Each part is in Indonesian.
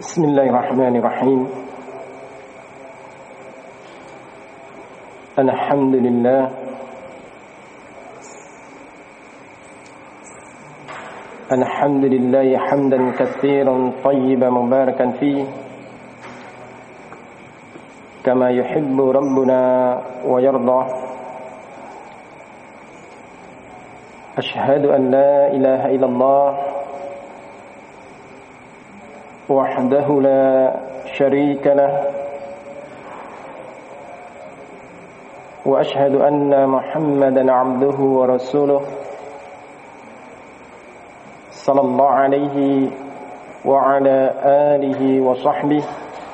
Bismillahirrahmanirrahim. Alhamdulillah. Alhamdulillah hamdan katsiran tayyiban mubarakan fi kama yuhibbu rabbuna wa yarda. Ashhadu an la ilaha illallah wahdahu la syarika lah wa ashhadu anna Muhammadan abduhu wa rasuluh sallallahu alaihi wa ala alihi wa sahbihi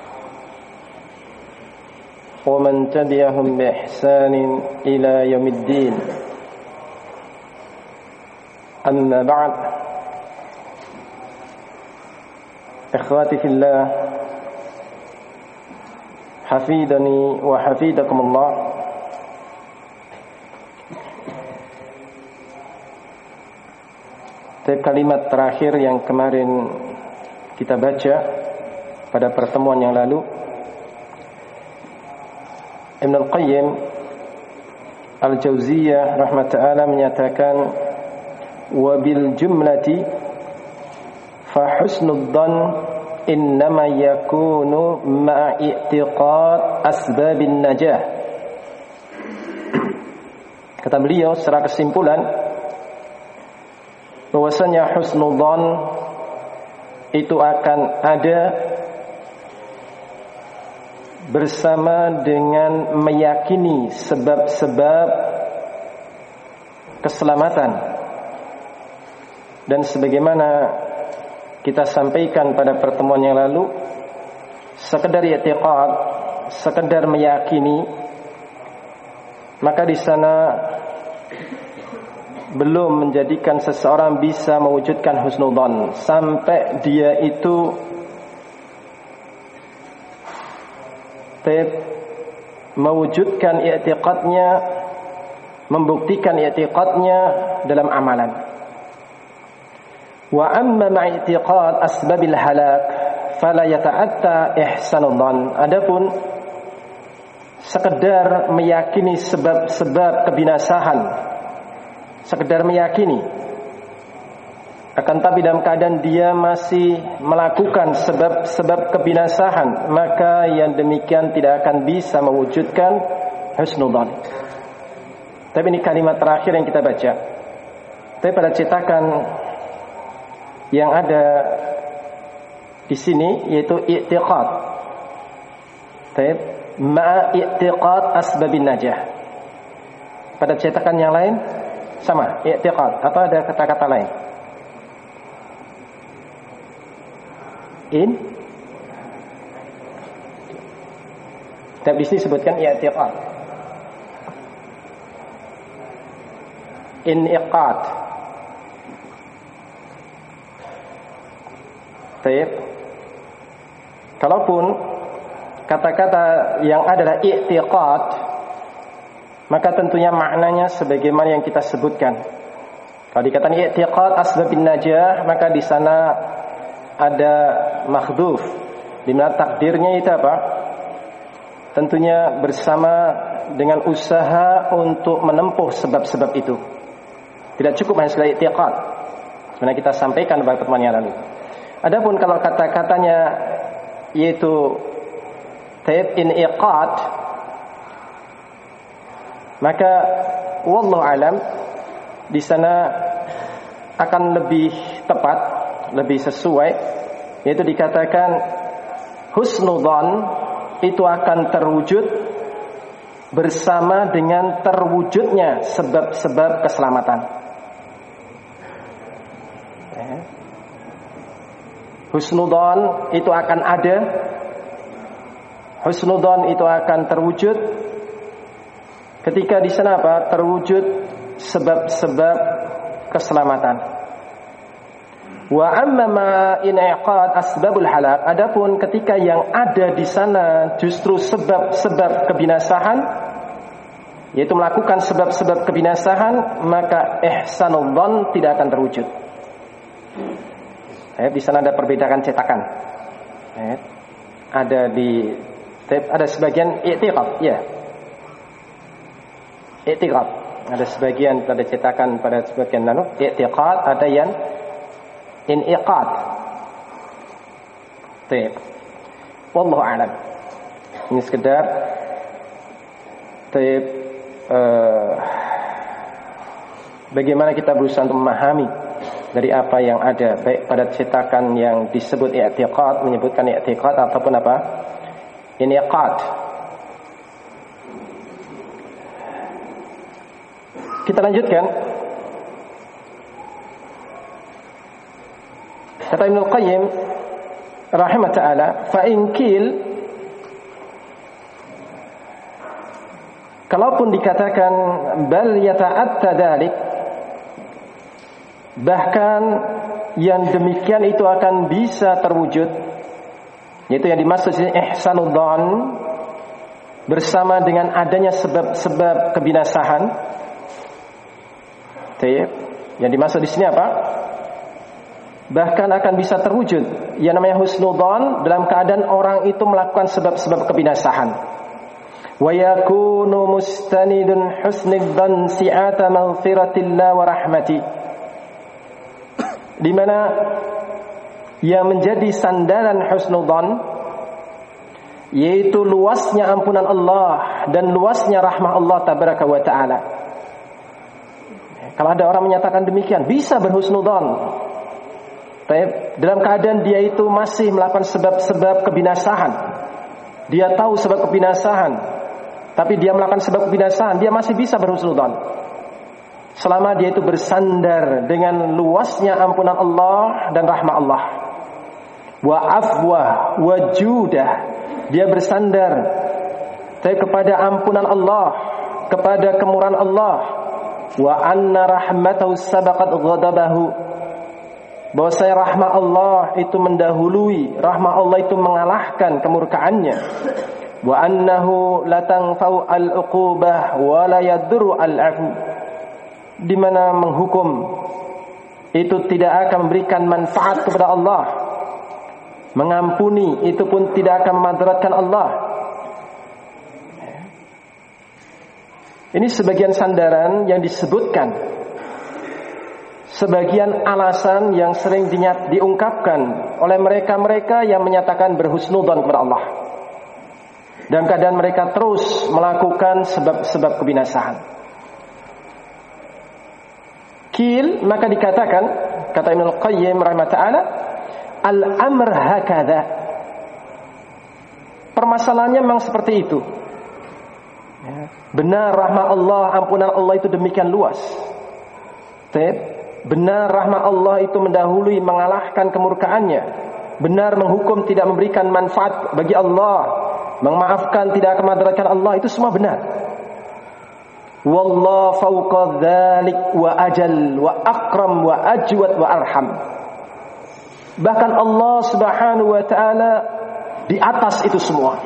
wa man tabi'ahum bi ihsanin ila yaumiddin. Amma ba'd. Ikhwati fillah, hafidhani wa hafidakumullah. Kalimat terakhir yang kemarin kita baca pada pertemuan yang lalu, Ibn Al-Qayyim Al-Jauziyah rahmat ta'ala menyatakan, wabil jumlati fa husnud dhann innama yakunu ma'a i'tiqad asbabin najah. Kata beliau secara kesimpulan bahwasanya husnul dhann itu akan ada bersama dengan meyakini sebab-sebab keselamatan. Dan sebagaimana kita sampaikan pada pertemuan yang lalu, sekedar i'tiqad, sekedar meyakini, maka di sana belum menjadikan seseorang bisa mewujudkan husnul dhann sampai dia itu mewujudkan i'tiqadnya, membuktikan i'tiqadnya dalam amalan. Wa amma ma'i'tiqad asbabil halak fala yata'atta ihsanul dhann. Adapun sekedar meyakini sebab-sebab kebinasahan, sekedar meyakini, akan tapi dalam keadaan dia masih melakukan sebab-sebab kebinasahan, maka yang demikian tidak akan bisa mewujudkan husnul dhann. Tapi ini kalimat terakhir yang kita baca. Tapi pada cetakan yang ada di sini yaitu i'tiqad. Baik, ma'a i'tiqad asbabin najah. Pada cetakan yang lain sama, i'tiqad. Apa ada kata-kata lain? Tapi di sini sebutkan i'tiqad. In'iqad. Baik. Kalaupun kata-kata yang adalah i'tiqad, maka tentunya maknanya sebagaimana yang kita sebutkan. Kalau dikatakan i'tiqad asbabin najah, maka di sana ada makhdhuf, di mana takdirnya itu apa? Tentunya bersama dengan usaha untuk menempuh sebab-sebab itu. Tidak cukup hanya sekedar i'tiqad. Sebenarnya kita sampaikan pada pertemuan yang lalu. Adapun kalau kata-katanya yaitu in'iqad, maka wallahu alam di sana akan lebih tepat, lebih sesuai, yaitu dikatakan husnul dhann itu akan terwujud bersama dengan terwujudnya sebab-sebab keselamatan. Husnul dhann itu akan ada, husnul dhann itu akan terwujud ketika di sana apa? Terwujud sebab-sebab keselamatan. Wa amma ma in'iqad asbabul halak. Adapun ketika yang ada di sana justru sebab-sebab kebinasahan, yaitu melakukan sebab-sebab kebinasahan, maka ihsanul dhann tidak akan terwujud. Di sana ada perbedaan cetakan. Ada sebagian i'tiqad, ya. I'tiqad. Ada sebagian pada cetakan pada sebagian i'tiqad, ada yang in'iqad. Baik. Wallahu a'lam. Ini sekedar bagaimana kita berusaha untuk memahami dari apa yang ada, baik pada cetakan yang disebut i'tiqad, menyebutkan i'tiqad, ataupun apa? In'iqad. Kita lanjutkan. Kata Ibnu Qayyim rahimah ta'ala, fa in qil, kalaupun dikatakan bal yata'atta dzalik, bahkan yang demikian itu akan bisa terwujud, yaitu yang dimaksud di sini ihsanud dzan, bersama dengan adanya sebab-sebab kebinasahan. Yang dimaksud di sini apa? Bahkan akan bisa terwujud yang namanya husnudzan dalam keadaan orang itu melakukan sebab-sebab kebinasahan. Wa yakunu mustanidun husnidzan si'ata maghfiratillah wa rahmati, di mana yang menjadi sandaran husnudzan yaitu luasnya ampunan Allah dan luasnya rahmah Allah tabaraka wa taala. Kalau ada orang menyatakan demikian, bisa berhusnudzan dalam keadaan dia itu masih melakukan sebab-sebab kebinasahan. Dia tahu sebab kebinasahan, tapi dia melakukan sebab kebinasahan, dia masih bisa berhusnudzan. Selama dia itu bersandar dengan luasnya ampunan Allah dan rahmah Allah. Wa afwah wa judah, dia bersandar kepada ampunan Allah, kepada kemurahan Allah. Wa anna rahmatahu sabaqat ghadabahu, bahwasanya rahmat Allah itu mendahului, rahmat Allah itu mengalahkan kemurkaannya. Wa annahu la tanfa'u al-uqubah wa la yadurru al-'afw, di mana menghukum itu tidak akan memberikan manfaat kepada Allah, mengampuni itu pun tidak akan memudaratkan Allah. Ini sebagian sandaran yang disebutkan, sebagian alasan yang sering diungkapkan oleh mereka-mereka yang menyatakan berhusnudzan kepada Allah dalam keadaan mereka terus melakukan sebab-sebab kebinasahan. Qil, maka dikatakan, kata Ibnu Qayyim rahimahullah ta'ala, al-amr hakadha, permasalahannya memang seperti itu. Benar rahmat Allah, ampunan Allah itu demikian luas. Benar rahmat Allah itu mendahului, mengalahkan kemurkaannya. Benar menghukum tidak memberikan manfaat bagi Allah, memaafkan tidak akan memudaratkan Allah, itu semua benar. Wallahu fawqa dzalik wa ajal wa akram wa ajwad wa arham. Bahkan Allah Subhanahu wa taala di atas itu semua.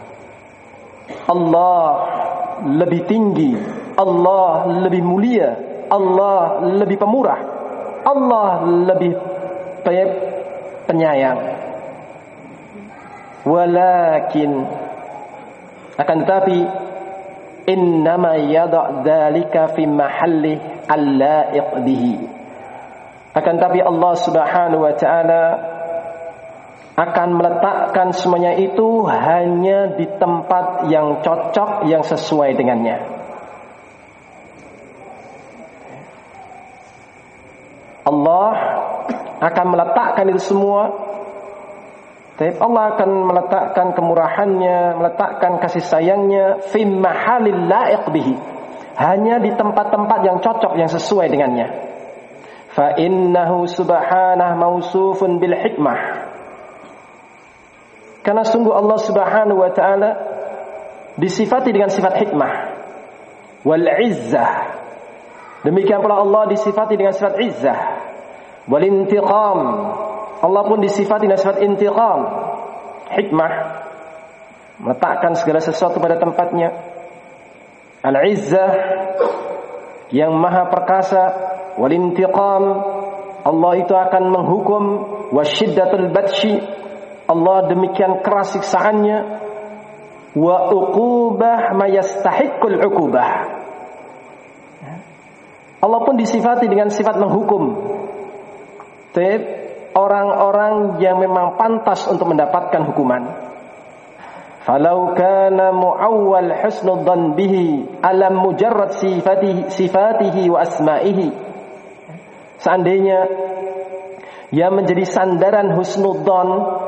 Allah lebih tinggi, Allah lebih mulia, Allah lebih pemurah, Allah lebih penyayang. Walakin, akan tetapi, innama yada' dzalika fi mahalli al-la'iq bihi, akan tetapi Allah Subhanahu wa taala akan meletakkan semuanya itu hanya di tempat yang cocok, yang sesuai dengannya. Allah akan meletakkan itu semua. Allah akan meletakkan kemurahannya, meletakkan kasih sayangnya fi mahalil la'iq bihi, hanya di tempat-tempat yang cocok, yang sesuai dengannya. Fa innahu subhanahu mausufun bil hikmah, karena sungguh Allah Subhanahu wa taala disifati dengan sifat hikmah, wal izzah, demikian pula Allah disifati dengan sifat izzah, wal intiqam, Allah pun disifati dengan sifat intiqam. Hikmah, meletakkan segala sesuatu pada tempatnya. Al izzah, yang maha perkasa. Wal intiqam, Allah itu akan menghukum. Wasyiddatul batshi, Allah demikian keras siksaannya. Wa uqubah ma yastahiqqul uqubah. Allah pun disifati dengan sifat menghukum. Orang-orang yang memang pantas untuk mendapatkan hukuman. Falau kana mu'awwal husnudzan bihi alam mujarrad sifatihi wa asma'ihi. Seandainya yang menjadi sandaran husnudzan,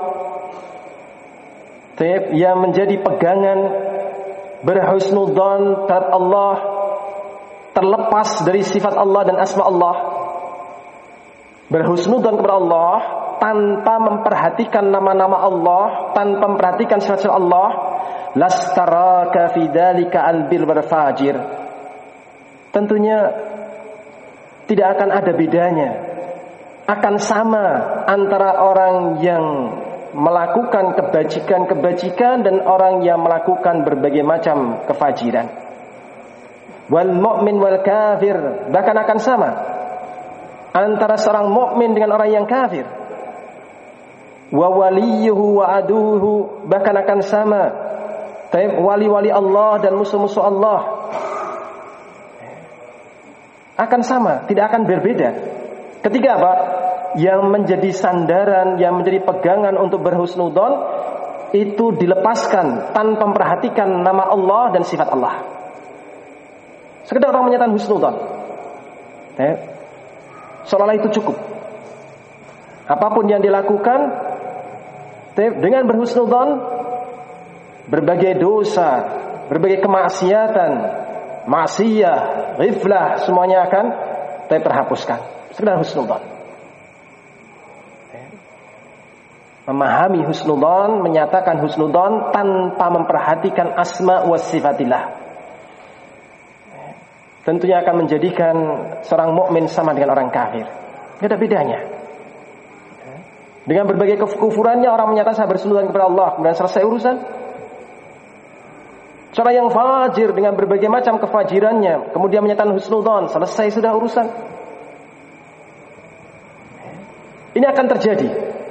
yang menjadi pegangan berhusnudzan terhadap Allah, terlepas dari sifat Allah dan asma Allah, berhusnudzan kepada Allah tanpa memperhatikan nama-nama Allah, tanpa memperhatikan sifat-sifat Allah, lastaraka fi dzalika albir wal fajir. Tentunya tidak akan ada bedanya, akan sama antara orang yang melakukan kebajikan dan orang yang melakukan berbagai macam kefajiran. Wal mu'min wal kafir, bahkan akan sama antara seorang mukmin dengan orang yang kafir. Wa waliyuhu wa aduhu, bahkan akan sama wali-wali Allah dan musuh-musuh Allah. Akan sama, tidak akan berbeda. Ketika apa? Yang menjadi sandaran, yang menjadi pegangan untuk berhusnudzon itu dilepaskan tanpa memperhatikan nama Allah dan sifat Allah. Sekedar orang menyatakan husnudzon, seolah-olah itu cukup. Apapun yang dilakukan dengan berhusnudzon, berbagai dosa, berbagai kemaksiatan, maksiyah, ghiflah, semuanya akan terhapuskan. Sekedar husnudzon. Memahami husnudzon, menyatakan husnudzon tanpa memperhatikan asma wa sifatillah, tentunya akan menjadikan seorang mukmin sama dengan orang kafir. Tidak ada bedanya. Dengan berbagai kekufurannya orang menyatakan saya berhusnudzon kepada Allah, kemudian selesai urusan. Seorang yang fajir dengan berbagai macam kefajirannya, kemudian menyatakan husnudzon, selesai sudah urusan. Ini akan terjadi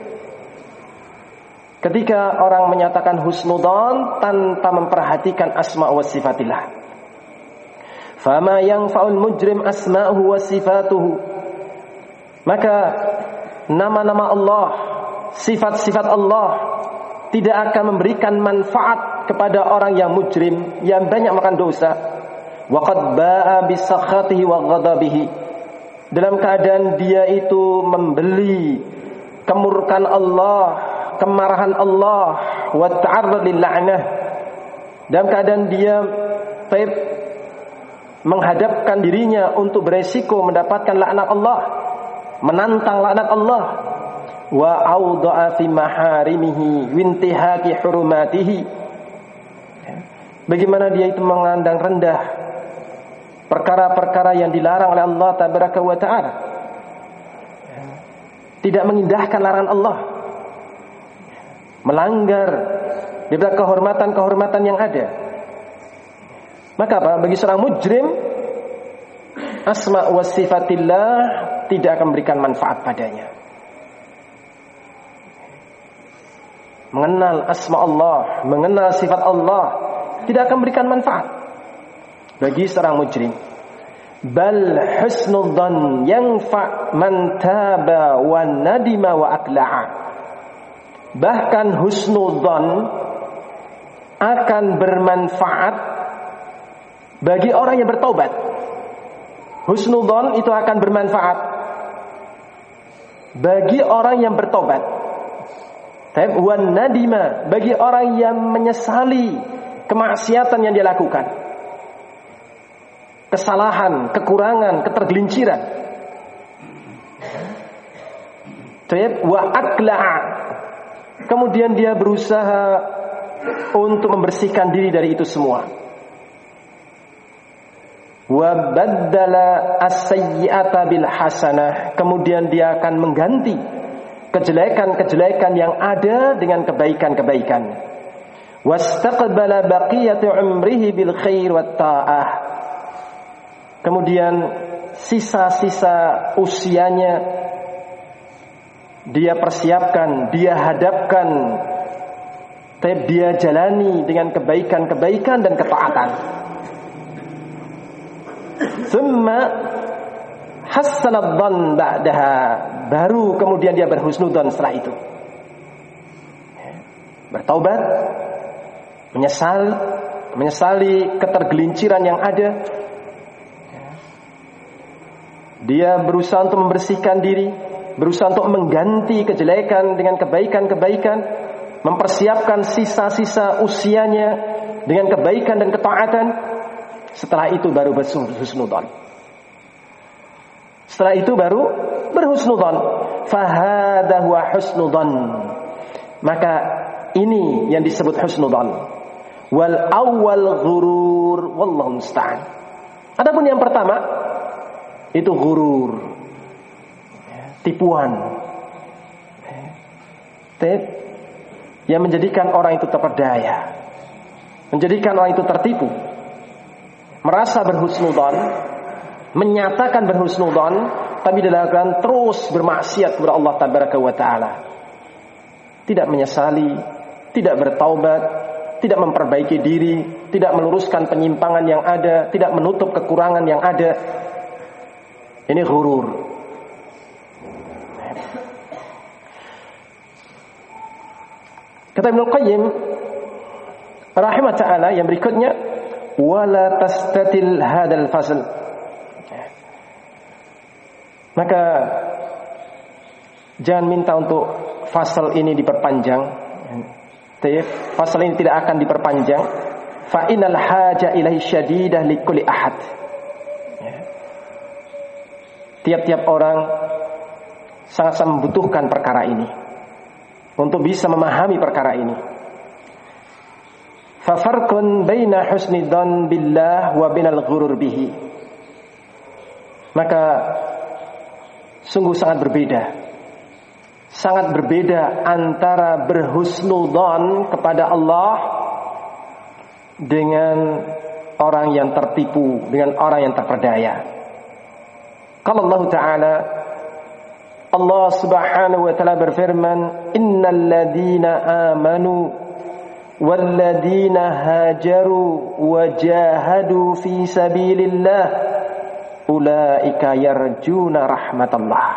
ketika orang menyatakan husnudzon tanpa memperhatikan asma wa sifatillah. Fama yanfa'ul mujrim asma'uhu wa sifatuhu. Maka nama-nama Allah, sifat-sifat Allah tidak akan memberikan manfaat kepada orang yang mujrim, yang banyak makan dosa. Wa qad ba'a bisakhatihi wa ghadabihi. Dalam keadaan dia itu membeli kemurkaan Allah, kemarahan Allah, wa ta'arrad lil la'nah. Dalam keadaan dia menghadapkan dirinya untuk beresiko mendapatkan laknat Allah, menantang laknat Allah. Wa awda'a fi maharimihi wintihaki hurumatihi. Bagaimana dia itu mengandang rendah perkara-perkara yang dilarang oleh Allah tabaraka wa ta'ala, tidak mengindahkan larangan Allah, melanggar daripada kehormatan-kehormatan yang ada. Maka apa? Bagi seorang mujrim, asma wa sifatillah tidak akan memberikan manfaat padanya. Mengenal asma Allah, mengenal sifat Allah tidak akan memberikan manfaat bagi seorang mujrim. Bal husnudzan yanfa' man taba wa nadima wa aqla'a. Bahkan husnudzan akan bermanfaat bagi orang yang bertaubat. Husnudzan itu akan bermanfaat bagi orang yang bertobat. Wa nadima, bagi orang yang menyesali kemaksiatan yang dia lakukan, kesalahan, kekurangan, ketergelinciran. Wa aqla'a, kemudian dia berusaha untuk membersihkan diri dari itu semua. Wa baddala as-sayyi'ata bil hasanah, kemudian dia akan mengganti kejelekan-kejelekan yang ada dengan kebaikan-kebaikan. Wastaqbala baqiyati umrihi bil khair wat ta'ah, kemudian sisa-sisa usianya dia persiapkan, dia hadapkan, dia jalani dengan kebaikan-kebaikan dan ketaatan. Thumma hassanad dhann ba'daha, baru kemudian dia berhusnudzon setelah itu. Bertaubat, menyesali ketergelinciran yang ada. Dia berusaha untuk membersihkan diri, berusaha untuk mengganti kejelekan dengan kebaikan-kebaikan, mempersiapkan sisa-sisa usianya dengan kebaikan dan ketaatan. Setelah itu baru berhusnudzon. Setelah itu baru berhusnudzon. Fahadha huwa husnudzon. Maka ini yang disebut husnudzon. Wal awwal ghurur, wallahu musta'an. Adapun yang pertama itu ghurur, tipuan, yang menjadikan orang itu terperdaya, menjadikan orang itu tertipu, merasa berhusnudzon, menyatakan berhusnudzon, tapi dilakukan terus bermaksiat kepada Allah Tabaraka wa Ta'ala, tidak menyesali, tidak bertaubat, tidak memperbaiki diri, tidak meluruskan penyimpangan yang ada, tidak menutup kekurangan yang ada. Ini ghurur. Kata Ibnu Qayyim rahimah ta'ala yang berikutnya, wala tastatil hadal fasl. Maka jangan minta untuk fasal ini diperpanjang. Fasal ini tidak akan diperpanjang. Fa innal haja ilaihi syadidah likulli ahad. Tiap-tiap orang sangat membutuhkan perkara ini untuk bisa memahami perkara ini. Fa farqun baina husni dzan billah wa bainal ghurur bihi. Maka sungguh sangat berbeda antara berhusnudzon kepada Allah dengan orang yang tertipu, dengan orang yang terperdaya. Kalau Allah Ta'ala, Allah Subhanahu wa Ta'ala berfirman, innal ladina amanu wal ladina hajaru wa jahadu fi sabilillah ulaika yarjuna rahmatallah.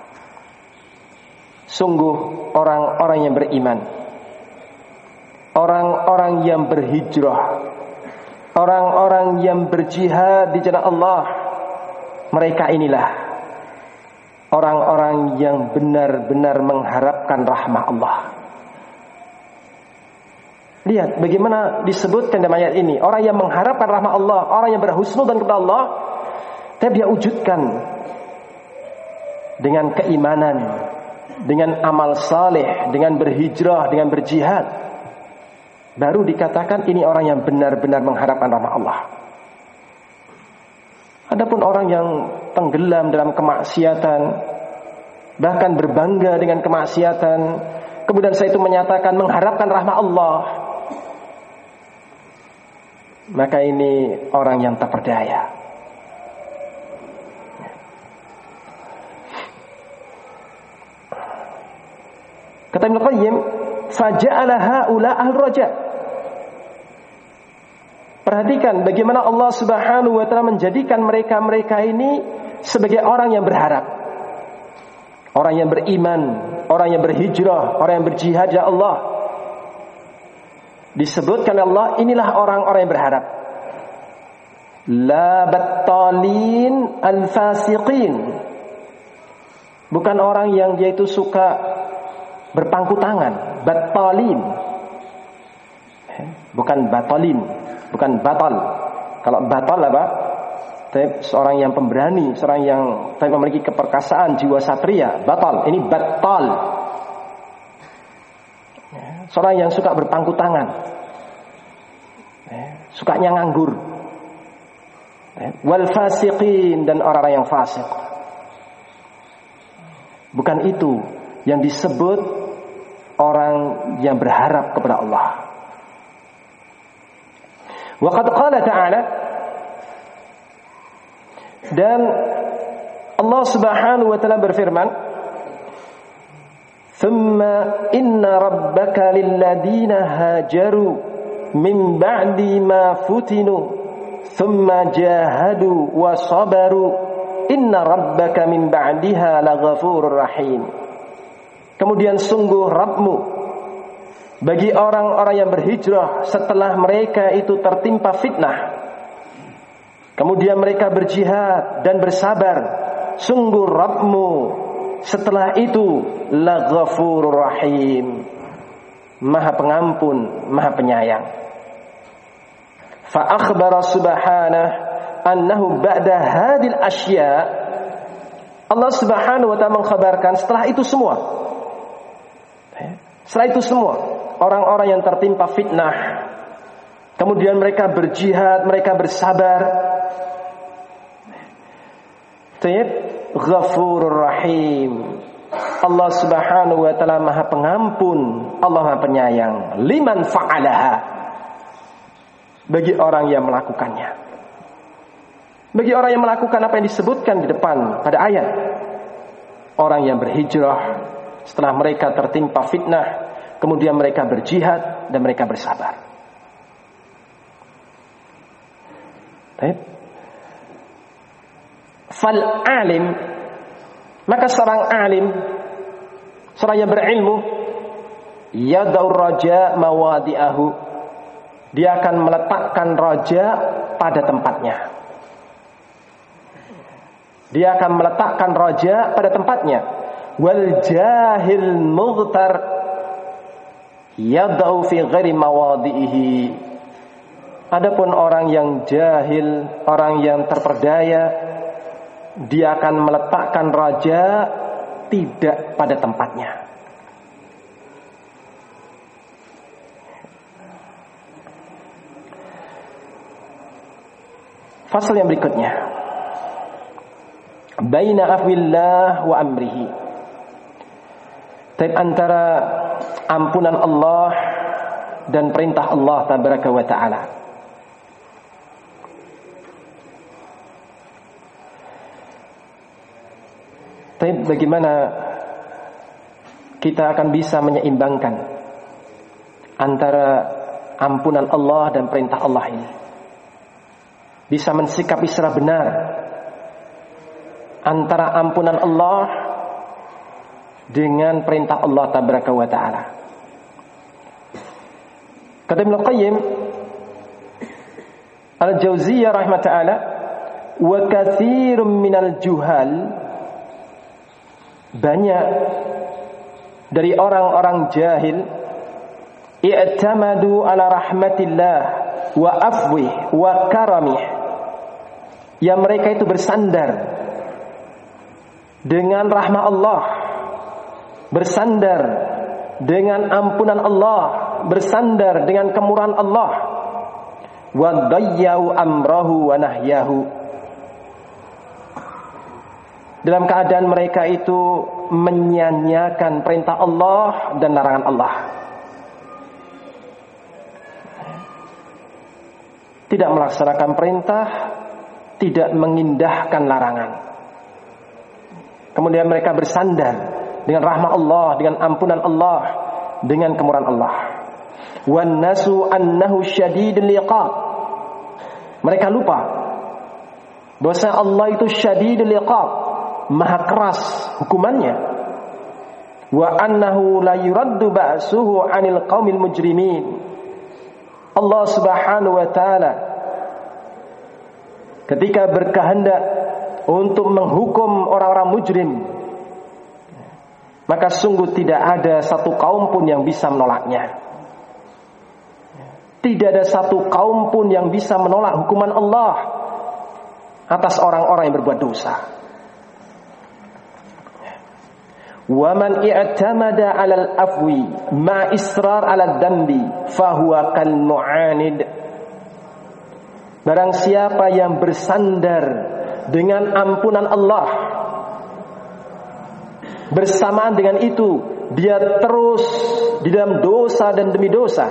Sungguh orang-orang yang beriman, orang-orang yang berhijrah, orang-orang yang berjihad di jalan Allah, mereka inilah orang-orang yang benar-benar mengharapkan rahmah Allah. Lihat bagaimana disebutkan dalam ayat ini, orang yang mengharapkan rahmah Allah, orang yang berhusnudzon kepada Allah, tapi dia wujudkan dengan keimanan, dengan amal saleh, dengan berhijrah, dengan berjihad. Baru dikatakan ini orang yang benar-benar mengharapkan rahmah Allah. Adapun orang yang tenggelam dalam kemaksiatan, bahkan berbangga dengan kemaksiatan, kemudian saya itu menyatakan mengharapkan rahmah Allah, maka ini orang yang terperdaya. Kata Ibnu Qayyim, faja'ala haula al-raja. Perhatikan bagaimana Allah Subhanahu wa Ta'ala menjadikan mereka-mereka ini sebagai orang yang berharap, orang yang beriman, orang yang berhijrah, orang yang berjihad ya Allah. Disebutkan Allah, inilah orang-orang yang berharap. La battalin al-fasiqin. Bukan orang yang dia itu suka berpangku tangan, battalin. Bukan batalin, bukan batal. Kalau batal apa? Seorang yang pemberani, seorang yang memiliki keperkasaan, jiwa satria, batal. Ini battal. Seorang yang suka berpangku tangan, sukanya nganggur. Wal fasiqin, dan orang-orang yang fasik. Bukan itu yang disebut orang yang berharap kepada Allah. Wa qad qala ta'ala, dan Allah Subhanahu wa Ta'ala berfirman, Thumma inna rabbaka lilladina hajaru min ba'di ma futinu thumma jahadu wa sabaru inna rabbaka min ba'diha laghafurur rahim. Kemudian sungguh Rabbmu bagi orang-orang yang berhijrah setelah mereka itu tertimpa fitnah, kemudian mereka berjihad dan bersabar, sungguh Rabbmu setelah itu laghafurur rahim, Maha Pengampun, Maha Penyayang. Fa akhbara subhanahu annahu ba'da hadil asya, Allah Subhanahu wa taala mengkhabarkan setelah itu semua, orang-orang yang tertimpa fitnah, kemudian mereka berjihad, mereka bersabar, Ghafurur Rahim, Allah Subhanahu wa taala Maha Pengampun, Allah Maha Penyayang. Liman fa'alaha, bagi orang yang melakukannya. Bagi orang yang melakukan apa yang disebutkan di depan pada ayat. Orang yang berhijrah setelah mereka tertimpa fitnah, kemudian mereka berjihad dan mereka bersabar. Baik. Fal alim, maka seorang alim, seorang yang berilmu, yadaur raja mawadi'ahu, dia akan meletakkan raja pada tempatnya. Dia akan meletakkan raja pada tempatnya. Wal jahil mughtar yadau fi ghairi mawadi'ihi. Adapun orang yang jahil, orang yang terperdaya, dia akan meletakkan raja tidak pada tempatnya. Fasal yang berikutnya, baina afwillah wa amrihi, antara ampunan Allah dan perintah Allah tabaraka wa ta'ala. Bagaimana kita akan bisa menyeimbangkan antara ampunan Allah dan perintah Allah ini, bisa mensikapi secara benar antara ampunan Allah dengan perintah Allah tabaraka wa ta'ala. Kata Ibnu Qayyim Al-Jauziyah rahimah ta'ala, wa katsirun minal juhal, banyak dari orang-orang jahil, i'tamadu ala rahmatillah wa afwih wa karamih, yang mereka itu bersandar dengan rahmat Allah, bersandar dengan ampunan Allah, bersandar dengan kemurahan Allah, wa dayyau amrahu wa nahyahu, dalam keadaan mereka itu menyanyiakan perintah Allah dan larangan Allah. Tidak melaksanakan perintah, tidak mengindahkan larangan. Kemudian mereka bersandar dengan rahmat Allah, dengan ampunan Allah, dengan kemurahan Allah. Wan nasu annahu syadidul iqab. Mereka lupa bahwa Allah itu syadidul iqab, maha keras hukumannya. Wa annahu la yuraddu ba'suhu 'anil qaumil mujrimin. Allah Subhanahu wa taala ketika berkehendak untuk menghukum orang-orang mujrim, maka sungguh tidak ada satu kaum pun yang bisa menolaknya. Tidak ada satu kaum pun yang bisa menolak hukuman Allah atas orang-orang yang berbuat dosa. Wa man i'tamada 'alal afwi ma israr 'alad dambi fahuwa kal mu'anid. Barang siapa yang bersandar dengan ampunan Allah, bersamaan dengan itu dia terus di dalam dosa dan demi dosa,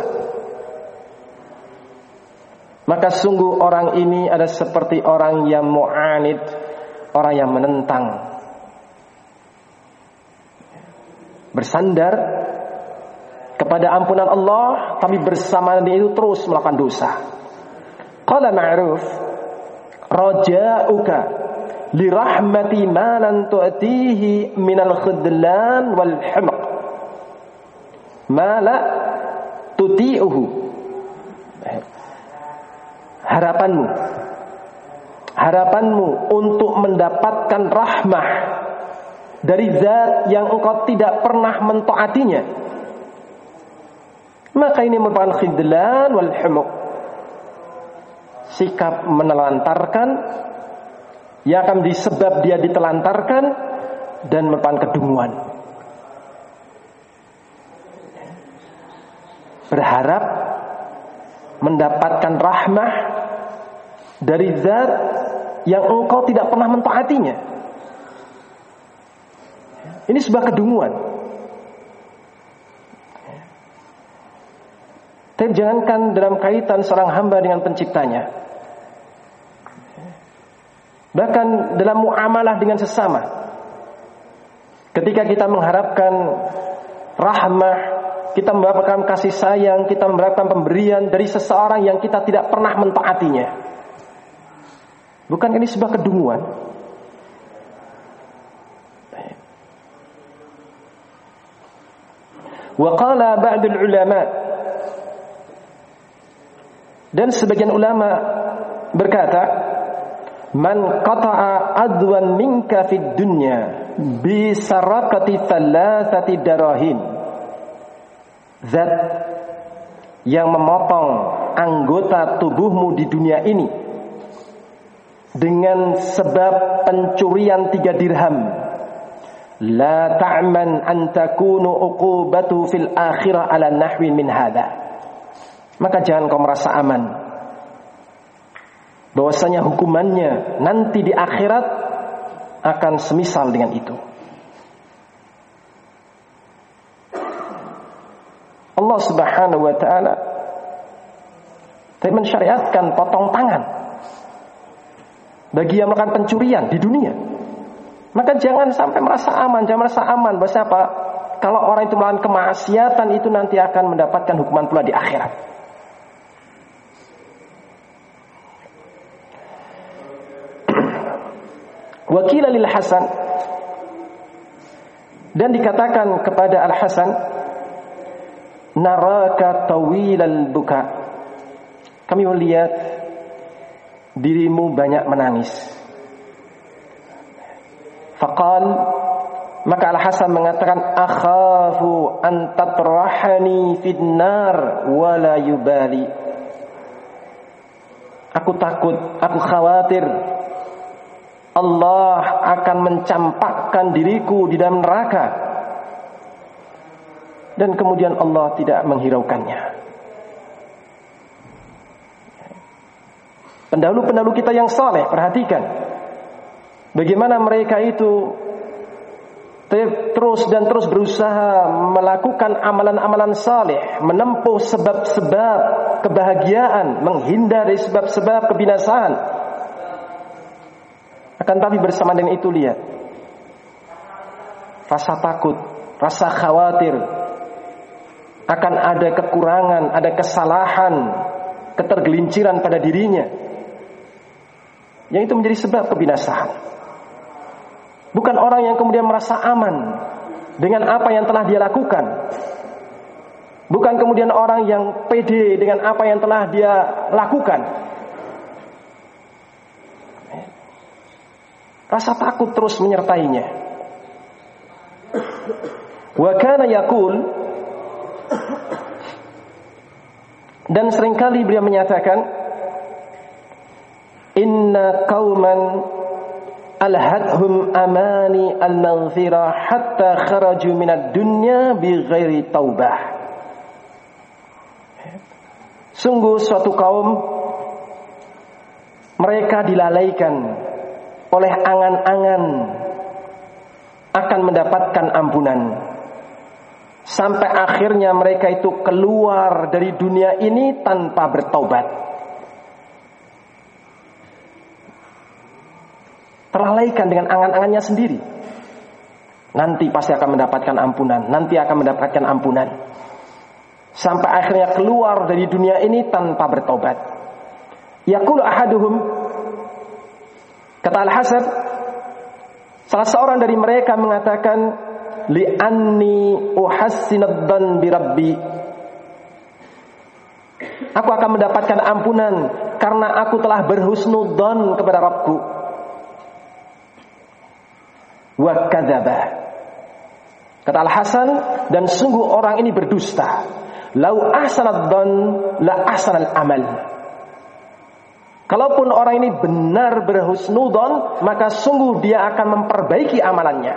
maka sungguh orang ini ada seperti orang yang mu'anid, orang yang menentang. bersandar kepada ampunan Allah, tapi bersamaan itu terus melakukan dosa. Qala Ma'ruf, raja'uka li rahmati ma lan tu'tihi minal khudlan wal himaq ma la tuti'uhu. Harapanmu untuk mendapatkan rahmah dari zat yang engkau tidak pernah mentaatinya, maka ini merupakan khidlan wal himaq, sikap menelantarkan yang akan disebab dia ditelantarkan, dan merupakan kedunguan. Berharap mendapatkan rahmah dari zat yang engkau tidak pernah mentaatinya, ini sebuah kedunguan. Tapi jangankan dalam kaitan seorang hamba dengan penciptanya, bahkan dalam muamalah dengan sesama, ketika kita mengharapkan rahmah, kita mendapatkan kasih sayang, kita mendapatkan pemberian dari seseorang yang kita tidak pernah mentaatinya, bukan ini sebuah kedunguan? Wa qala ba'dul ulama, dan sebagian ulama berkata, man qata'a adwan minka fid dunya bi sarakati thalathati darahim, zat yang memotong anggota tubuhmu di dunia ini dengan sebab pencurian 3 dirham, la ta'man an takunu uqubatu fil akhirah ala nahwi min hadha, maka jangan kau merasa aman bahwasanya hukumannya nanti di akhirat akan semisal dengan itu. Allah Subhanahu wa taala telah mensyariatkan potong tangan bagi yang melakukan pencurian di dunia. Maka jangan sampai merasa aman, jangan merasa aman bahwa apa? Kalau orang itu melakukan kemaksiatan itu nanti akan mendapatkan hukuman pula di akhirat. Wakila lil Hasan, dan dikatakan kepada Al Hasan, naraka tawilal buka, kami melihat dirimu banyak menangis. Faqal, maka Al Hasan mengatakan, akhafu an tatrahani fid nar wa la yubali, aku takut, aku khawatir Allah akan mencampakkan diriku di dalam neraka, dan kemudian Allah tidak menghiraukannya. Pendahulu-pendahulu kita yang saleh, perhatikan bagaimana mereka itu terus dan terus berusaha melakukan amalan-amalan saleh, menempuh sebab-sebab kebahagiaan, menghindar dari sebab-sebab kebinasaan. Akan tapi bersama dengan itu, lihat rasa takut, rasa khawatir akan ada kekurangan, ada kesalahan, ketergelinciran pada dirinya, yang itu menjadi sebab kebinasaan. Bukan orang yang kemudian merasa aman dengan apa yang telah dia lakukan, bukan kemudian orang yang pede dengan apa yang telah dia lakukan. Rasa takut terus menyertainya. Wa kana yaqul, dan seringkali beliau menyatakan, inna qauman alhadhum amani al-maghfirah hatta kharaju minad dunya bighairi taubah. Sungguh suatu kaum, mereka dilalaikan oleh angan-angan akan mendapatkan ampunan, sampai akhirnya mereka itu keluar dari dunia ini tanpa bertaubat. Terlalaikan dengan angan-angannya sendiri. nanti pasti akan mendapatkan ampunan, nanti akan mendapatkan ampunan. Sampai akhirnya keluar dari dunia ini tanpa bertobat. Yaqulu ahaduhum, kata Al-Hasan, salah seorang dari mereka mengatakan, li'anni uhassinad dzan bi rabbi. Aku akan mendapatkan ampunan karena aku telah berhusnudzon kepada Rabbku. Wa kadzaba. Kata Al-Hasan, dan sungguh orang ini berdusta. Lau ahsanad dzan la ahsanal amal. Kalaupun orang ini benar berhusnudzon, maka sungguh dia akan memperbaiki amalannya.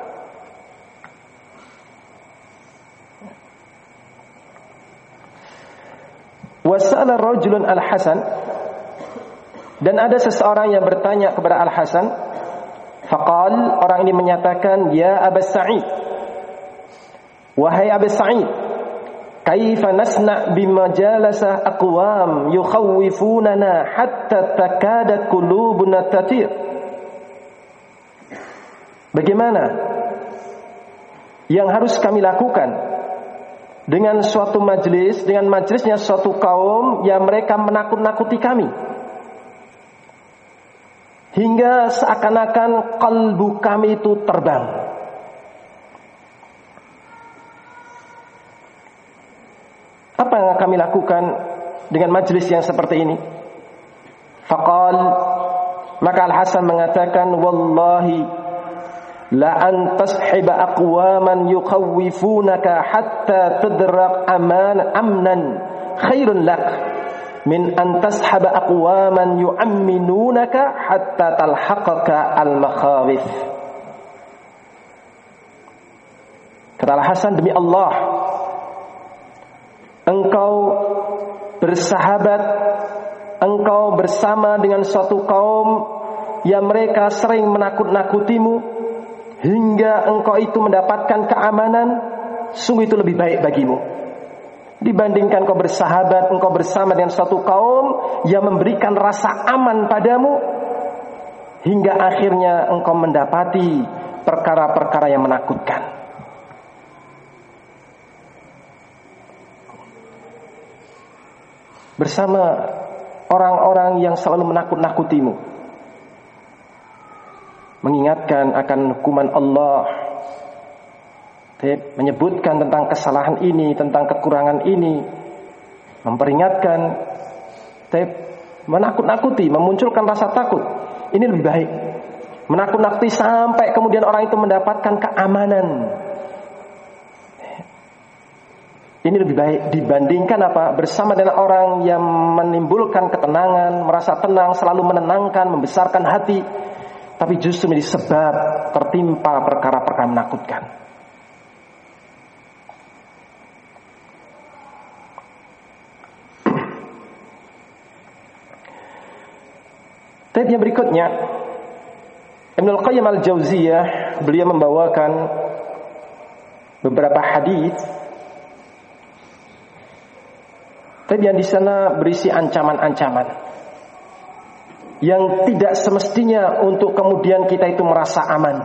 Wasala rajulun Al-Hasan, dan ada seseorang yang bertanya kepada Al-Hasan. Faqal, orang ini menyatakan, ya Aba Sa'id, wahai Aba Sa'id, kaifa nasna bima jalasa aqwam yukhawwifunana hatta takada qulubuna tatir. Bagaimana yang harus kami lakukan dengan suatu majlis, dengan majlisnya suatu kaum yang mereka menakut-nakuti kami, hingga seakan-akan kalbu kami itu terbang. Apa yang kami lakukan dengan majlis yang seperti ini? Faqal, maka Al-Hasan mengatakan, wallahi la an tashiba aqwaman yukhawwifunaka hatta tudrak amnan khairun lak min an tashaba aqwaman yu'minunaka hatta talhaqaka al-makhawif. Kata Al-Hasan, demi Allah, engkau bersahabat, engkau bersama dengan suatu kaum yang mereka sering menakut-nakutimu hingga engkau itu mendapatkan keamanan, sungguh itu lebih baik bagimu dibandingkan engkau bersahabat, engkau bersama dengan suatu kaum yang memberikan rasa aman padamu hingga akhirnya engkau mendapati perkara-perkara yang menakutkan. Bersama orang-orang yang selalu menakut-nakutimu, mengingatkan akan hukuman Allah, menyebutkan tentang kesalahan ini, tentang kekurangan ini, memperingatkan, menakut-nakuti, memunculkan rasa takut. Ini lebih baik. Menakut-nakuti sampai kemudian orang itu mendapatkan keamanan. Ini lebih baik dibandingkan apa? Bersama dengan orang yang menimbulkan ketenangan, merasa tenang, selalu menenangkan, membesarkan hati, tapi justru menjadi sebab tertimpa perkara-perkara menakutkan. Tapi yang berikutnya, Ibnul Qayyim Al-Jauziyah, beliau membawakan beberapa hadis, tapi yang di sana berisi ancaman-ancaman yang tidak semestinya untuk kemudian kita itu merasa aman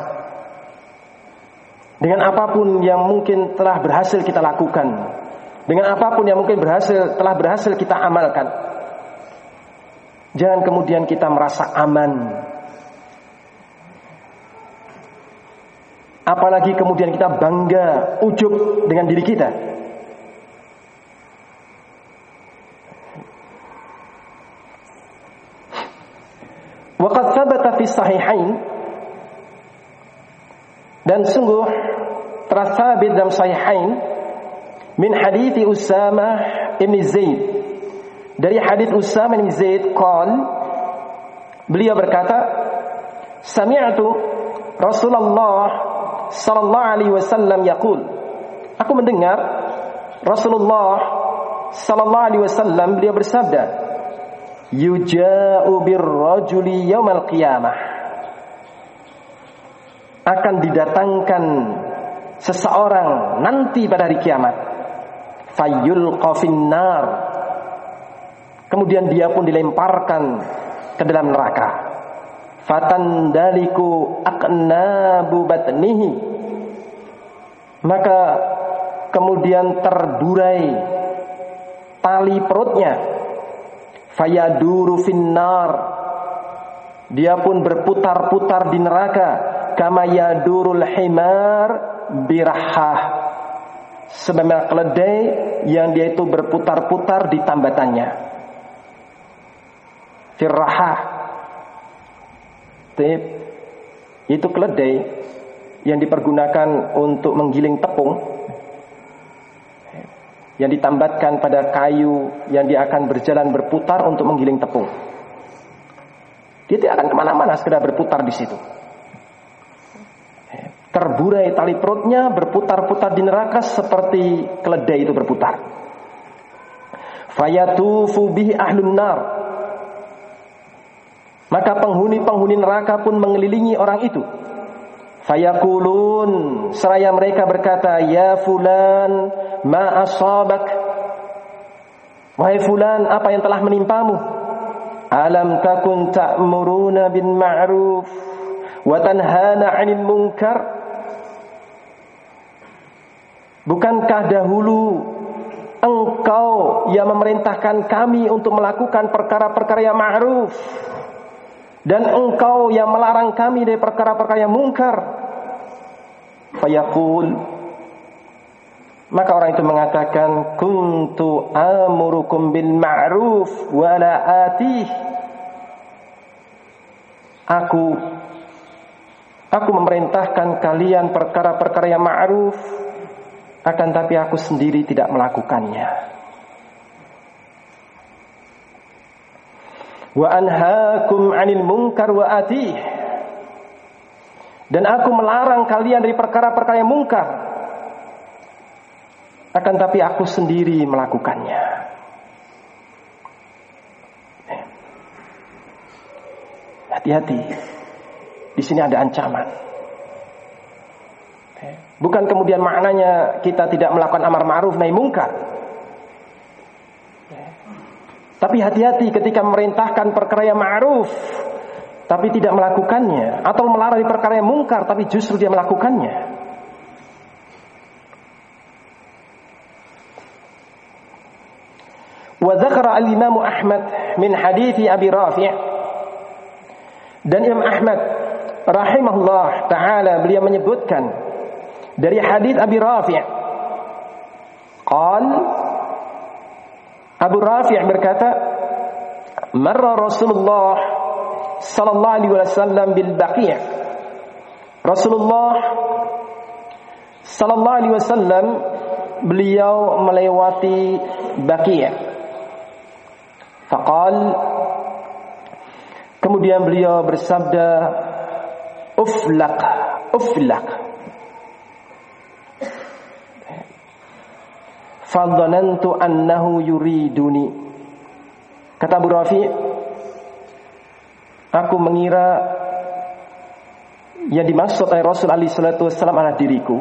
dengan apapun yang mungkin telah berhasil kita lakukan, dengan apapun yang mungkin telah berhasil kita amalkan. Jangan kemudian kita merasa aman, apalagi kemudian kita bangga, ujub dengan diri kita. Waqad thabata fi sahihain, dan sungguh telah sabit dalam sahihain, min hadithi Usamah ibn Zaid, dari hadits Usamah bin Zaid, beliau berkata, sami'tu Rasulullah sallallahu alaihi wasallam yaqul, aku mendengar Rasulullah sallallahu alaihi wasallam beliau bersabda, yuja'u birrajuli yaumal qiyamah, akan didatangkan seseorang nanti pada hari kiamat, fayulqa finnar, kemudian dia pun dilemparkan ke dalam neraka, fatandaliku aqnabu batnihi, Maka kemudian terburai tali perutnya. Fayaduru finnar, dia pun berputar-putar di neraka. Kama yadurul himar birahah, sebagaimana keledai yang dia itu berputar-putar di tambatannya. Firrahah, itu keledai yang dipergunakan untuk menggiling tepung, yang ditambatkan pada kayu yang dia akan berjalan berputar untuk menggiling tepung. Dia tidak akan kemana-mana, sekedar berputar di situ. Terburai tali perutnya, berputar-putar di neraka seperti keledai itu berputar. Fayatufu bihi ahlun nar, maka penghuni-penghuni neraka pun mengelilingi orang itu. Fayaqulun, seraya mereka berkata, ya fulan, ma asabak, wahai fulan, apa yang telah menimpamu? Alam takun ta'muruna bin ma'ruf wa tanhana 'anil munkar. Bukankah dahulu engkau yang memerintahkan kami untuk melakukan perkara-perkara yang ma'ruf, dan engkau yang melarang kami dari perkara-perkara yang mungkar? Fayaqul, maka orang itu mengatakan, kuntu amurukum bil ma'ruf wa la atih. Aku memerintahkan kalian perkara-perkara yang ma'ruf, akan tapi aku sendiri tidak melakukannya. Wa anhaakum 'anil munkar wa atih, dan aku melarang kalian dari perkara-perkara yang mungkar, akan tapi aku sendiri melakukannya. Hati-hati, di sini ada ancaman. Bukan kemudian maknanya kita tidak melakukan amar ma'ruf nahi mungkar. Tapi hati-hati ketika memerintahkan perkara yang ma'ruf tapi tidak melakukannya, atau melarang perkara yang mungkar tapi justru dia melakukannya. Wa dzakara al-Imam Ahmad min hadithi Abi Rafi', dan Imam Ahmad rahimahullah taala beliau menyebutkan dari hadis Abi Rafi', qal, Abu Rafi' berkata, marra Rasulullah sallallahu alaihi wasallam bil Baqi'. Rasulullah sallallahu alaihi wasallam beliau melewati Baqi'. Faqal, kemudian beliau bersabda, uflaq, uflaq. Fadhanantu annahu yuriduni. Kata Abu Rafi', aku mengira yang dimaksud oleh Rasul alaihi salatu wasallam adalah diriku.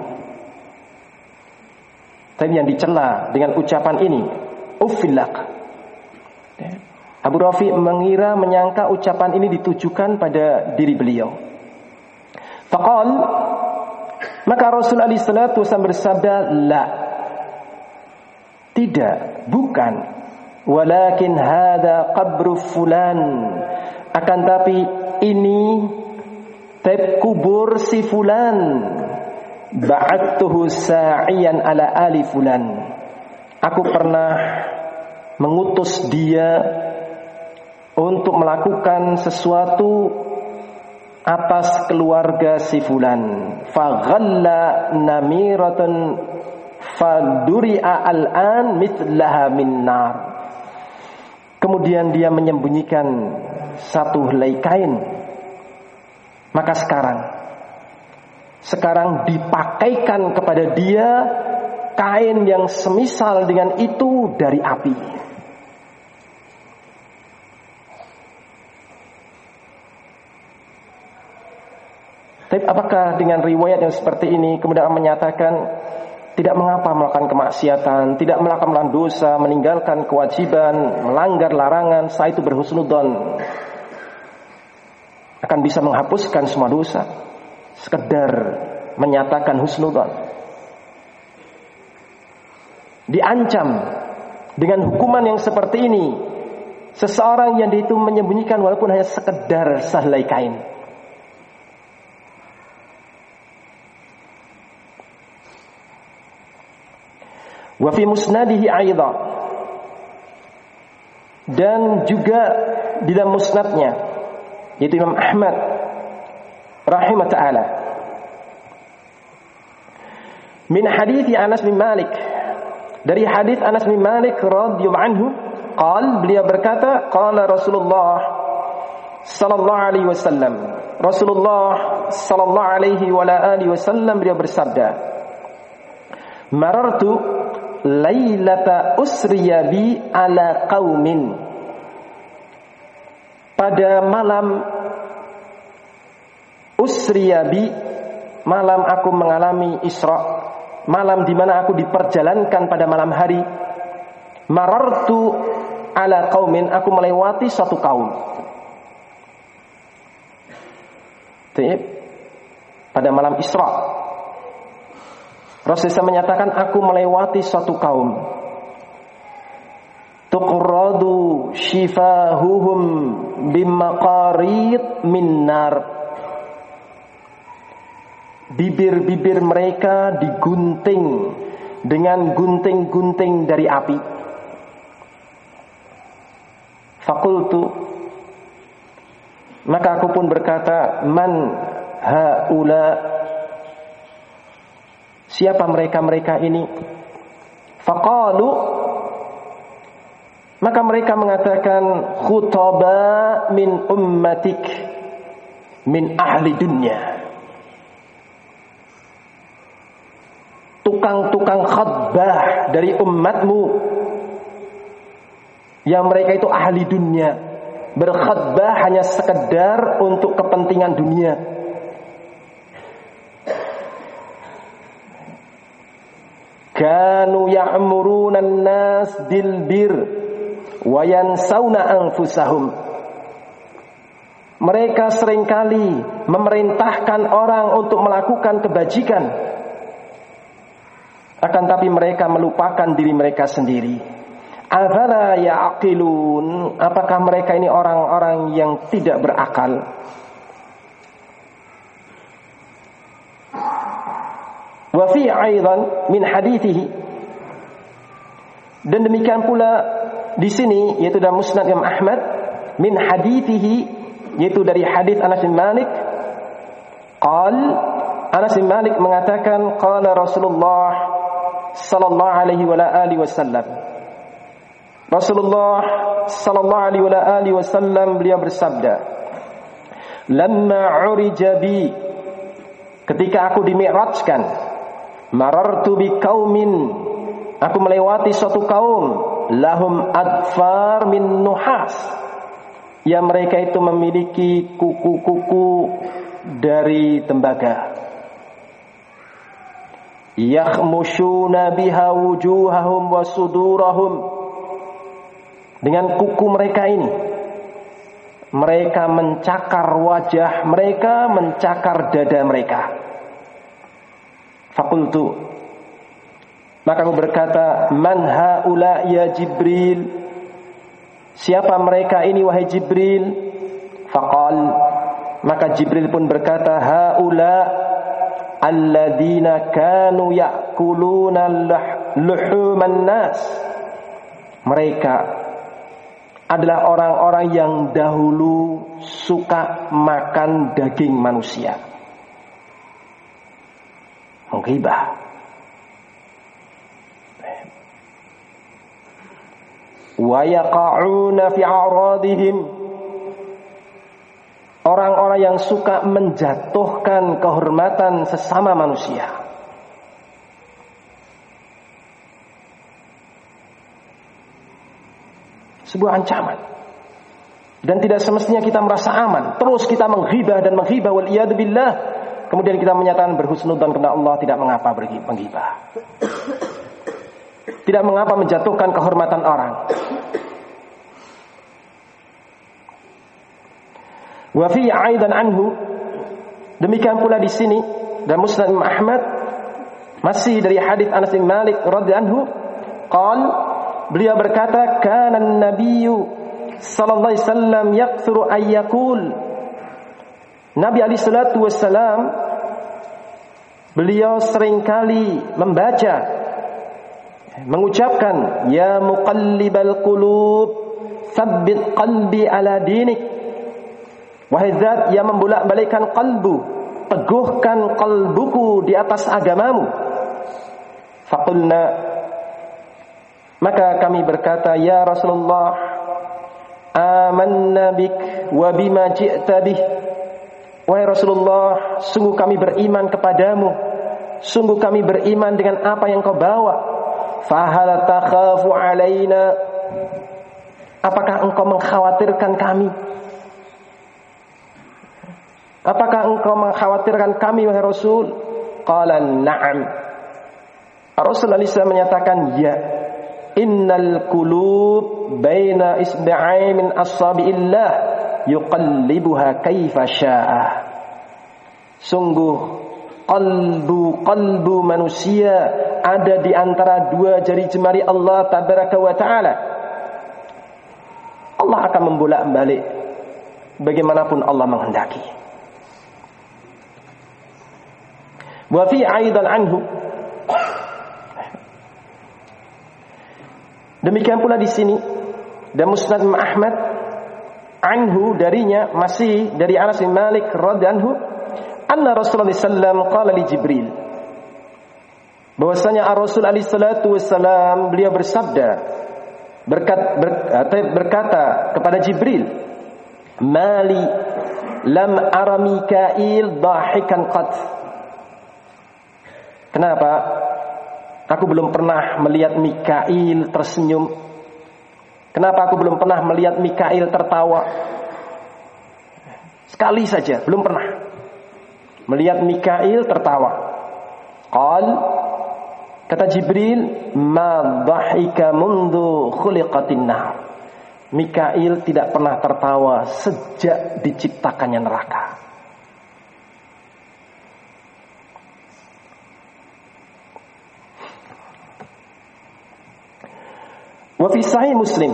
Tapi yang dicela dengan ucapan ini, ufilak. Abu Rafi' mengira, menyangka ucapan ini ditujukan pada diri beliau. Faqal, maka Rasul alaihi salatu wasallam bersabda, la, tidak, bukan. Walakin hadza qabru fulan, akan tapi ini kubur si fulan. Ba'attuhu sa'iyan ala ali fulan, aku pernah mengutus dia untuk melakukan sesuatu atas keluarga si fulan. Faghalla namiratun faduri'a al'an mithlaha min nar. Kemudian dia menyembunyikan satu helai kain. Maka sekarang dipakaikan kepada dia kain yang semisal dengan itu dari api. Tapi apakah dengan riwayat yang seperti ini kemudian menyatakan tidak mengapa melakukan kemaksiatan, tidak melakukan dosa, meninggalkan kewajiban, melanggar larangan, setelah itu berhusnudzon akan bisa menghapuskan semua dosa? Sekedar menyatakan husnudzon. diancam dengan hukuman yang seperti ini seseorang yang itu menyembunyikan walaupun hanya sekedar sehelai kain. Wa fi musnadihi aidan, dan juga di dalam musnadnya yaitu Imam Ahmad rahimah ta'ala min hadits Anas bin Malik, dari hadits Anas bin Malik radhiyallahu anhu, beliau berkata, qala Rasulullah sallallahu alaihi wasallam, Rasulullah sallallahu alaihi wa alihi wasallam beliau bersabda, marartu lailata usriya bi ala qaumin, pada malam usriya bi, malam aku mengalami Isra, malam di mana aku diperjalankan pada malam hari. Marartu ala qaumin, aku melewati suatu kaum. Pada malam Isra Rasulullah menyatakan, aku melewati suatu kaum. Tuqradu shifahuhum bimaqarid min nar, bibir-bibir mereka digunting dengan gunting-gunting dari api. Fakultu, maka aku pun berkata, man haula, siapa mereka-mereka ini? Faqalu, maka mereka mengatakan, khutaba min ummatik min ahli dunya, tukang-tukang khutbah dari umatmu yang mereka itu ahli dunia, berkhutbah hanya sekedar untuk kepentingan dunia. Kanu ya'muruna an-nas bil bir wa yansawna anfusahum, mereka seringkali memerintahkan orang untuk melakukan kebajikan, akan tapi mereka melupakan diri mereka sendiri. Afala ya'qilun, apakah mereka ini orang-orang yang tidak berakal? Wa fi aidan min hadithihi, dan demikian pula di sini yaitu dalam Musnad Imam Ahmad, min hadithihi, yaitu dari hadis Anas bin Malik. Anas bin Malik mengatakan, qala Rasulullah sallallahu alaihi wa alihi wasallam, Rasulullah sallallahu alaihi wa alihi wasallam beliau bersabda, lamma urija bi, ketika aku dimi'rajkan, marartu bi qaumin, aku melewati suatu kaum, lahum adfar min nuhas, yang mereka itu memiliki kuku-kuku dari tembaga. Yakhmushuna biha wujuhahum wa sudurahum, dengan kuku mereka ini mereka mencakar wajah mereka, mencakar dada mereka. Fakultu, maka aku berkata, man haula ya Jibril, siapa mereka ini wahai Jibril? Faqal, maka Jibril pun berkata, haula alladzina kanu ya'kuluna luhuman nas, mereka adalah orang-orang yang dahulu suka makan daging manusia, menghibah. Wa yaqa'una fi a'radihim, orang-orang yang suka menjatuhkan kehormatan sesama manusia. Sebuah ancaman. Dan tidak semestinya kita merasa aman. Terus kita menghibah dan menghibah, wal iyad billah. Kemudian kita menyatakan berhusnudzon kepada Allah, tidak mengapa menghibah. Tidak mengapa menjatuhkan kehormatan orang. Wa fi aidan anhu, demikian pula di sini dalam Musnad Imam Ahmad, masih dari hadis Anas bin Malik radhiyallahu anhu, Qal, beliau berkata, kana an-nabiyyu sallallahu alaihi wasallam yakthuru ayyakul. Nabi alaihi salatu wassalam beliau seringkali membaca, mengucapkan, ya muqallibal qulub tsabbit qalbi ala dinik. Wahai zat yang membolak-balikkan kalbu, teguhkan kalbuku di atas agamamu. Faqulna, maka kami berkata, ya Rasulullah, amanna bik wa bima ji'ta bih. Wahai Rasulullah, sungguh kami beriman kepadamu, sungguh kami beriman dengan apa yang kau bawa. Fahal takhafu alaina, apakah engkau mengkhawatirkan kami? Apakah engkau mengkhawatirkan kami, wahai Rasul? Qala na'am. Rasulullah SAW menyatakan, ya. Innal qulub baina isba'i min asabi'illah yuqallibuha kaifa sya'a. Sungguh kalbu manusia ada di antara dua jari jemari Allah tabaraka wa ta'ala. Allah akan membolak-balik bagaimanapun Allah menghendaki. Wa fi aidan anhu, demikian pula di sini dan Musnad Ahmad anhu, darinya masih dari Anas bin Malik radhiyallahu anhu, anna Rasulullah sallallahu qala li Jibril, bahwasanya Rasul alaihi salatu wassalam beliau bersabda, berkata kepada Jibril, mali lam ara Mikail dahikan qat. Kenapa aku belum pernah melihat Mikail tersenyum? Kenapa aku belum pernah melihat Mikail tertawa? Sekali saja, belum pernah melihat Mikail tertawa. Qal, kata Jibril, ma dhahika mundu khuliqatin nar. Mikail tidak pernah tertawa sejak diciptakannya neraka. Wa fi sahih Muslim,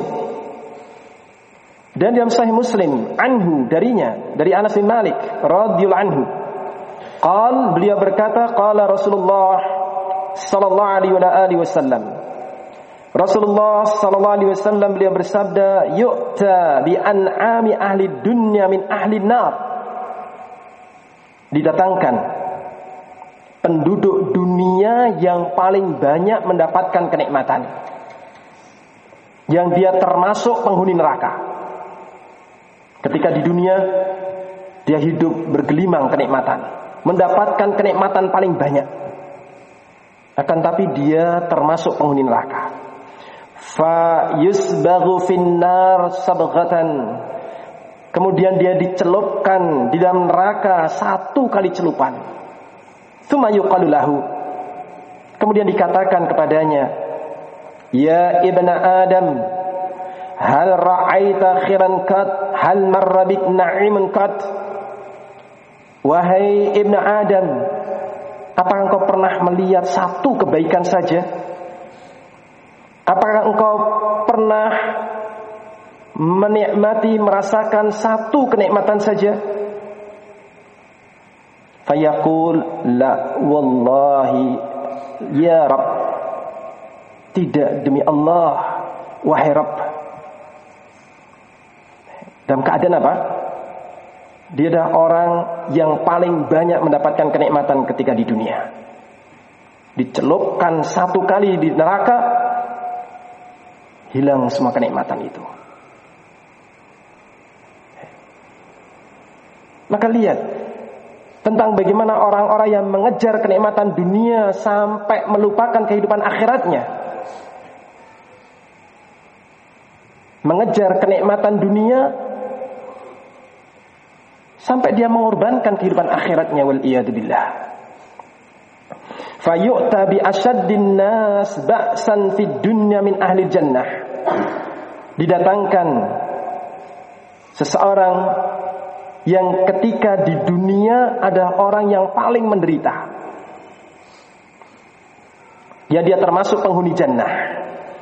dan dalam sahih Muslim anhu, darinya dari Anas bin Malik radhiyallahu anhu, qal, beliau berkata, qala Rasulullah sallallahu alaihi wasallam, Rasulullah sallallahu alaihi wasallam beliau bersabda, yu'ta bi an'ami ahli dunya min ahli nar. Didatangkan penduduk dunia yang paling banyak mendapatkan kenikmatan, yang dia termasuk penghuni neraka. Ketika di dunia dia hidup bergelimang kenikmatan, mendapatkan kenikmatan paling banyak, akan tapi dia termasuk penghuni neraka. Fa yusbaghu finnar sabghatan, kemudian dia dicelupkan di dalam neraka satu kali celupan. Tsumma yuqalu lahu, kemudian dikatakan kepadanya, ya ibna Adam, hal ra'aita khairan kat, hal marra bik na'imun kat. Wahai ibna Adam, apakah engkau pernah melihat satu kebaikan saja? Apakah engkau pernah menikmati, merasakan satu kenikmatan saja? Fayaqul la wallahi ya Rabb, tidak demi Allah, wahai Rabb. Dalam keadaan apa? Dia adalah orang yang paling banyak mendapatkan kenikmatan ketika di dunia. Dicelupkan satu kali di neraka, hilang semua kenikmatan itu. Maka lihat tentang bagaimana orang-orang yang mengejar kenikmatan dunia sampai melupakan kehidupan akhiratnya. Mengejar kenikmatan dunia sampai dia mengorbankan kehidupan akhiratnya, wal iyad billah. Fayu'ta bi asyaddin nas ba'san fid dunya min ahli jannah. Didatangkan seseorang yang ketika di dunia ada orang yang paling menderita. Ya, dia termasuk penghuni jannah.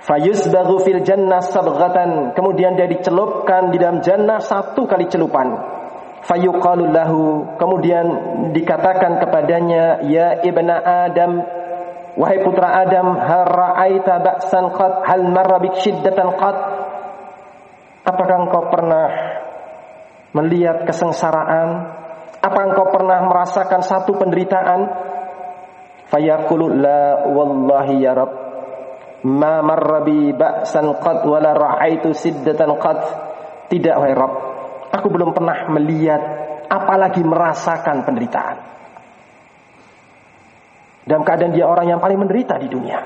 Fayusbaghu fil jannah sabghatan, kemudian dia dicelupkan di dalam jannah 1 kali celupan. Fayuqalu lahu, kemudian dikatakan kepadanya, ya ibna Adam, wahai putra Adam, hal ra'aita ba'san qad, hal marra bik syiddatan qad, apakah engkau pernah melihat kesengsaraan? Apa engkau pernah merasakan satu penderitaan? Fayaqulu la wallahi ya Rabb, ma marra bi ba'san qad wala ra'aitu siddatan qad. Tidak wahai Rabb, aku belum pernah melihat apalagi merasakan penderitaan. Dalam keadaan dia orang yang paling menderita di dunia.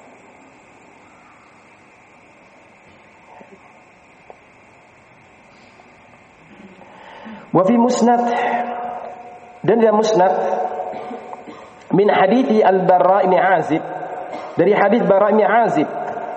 Wa fi musnad, dan dalam musnad min hadithi al-Barra' bin Azib, dari hadits Barra' bin Azib,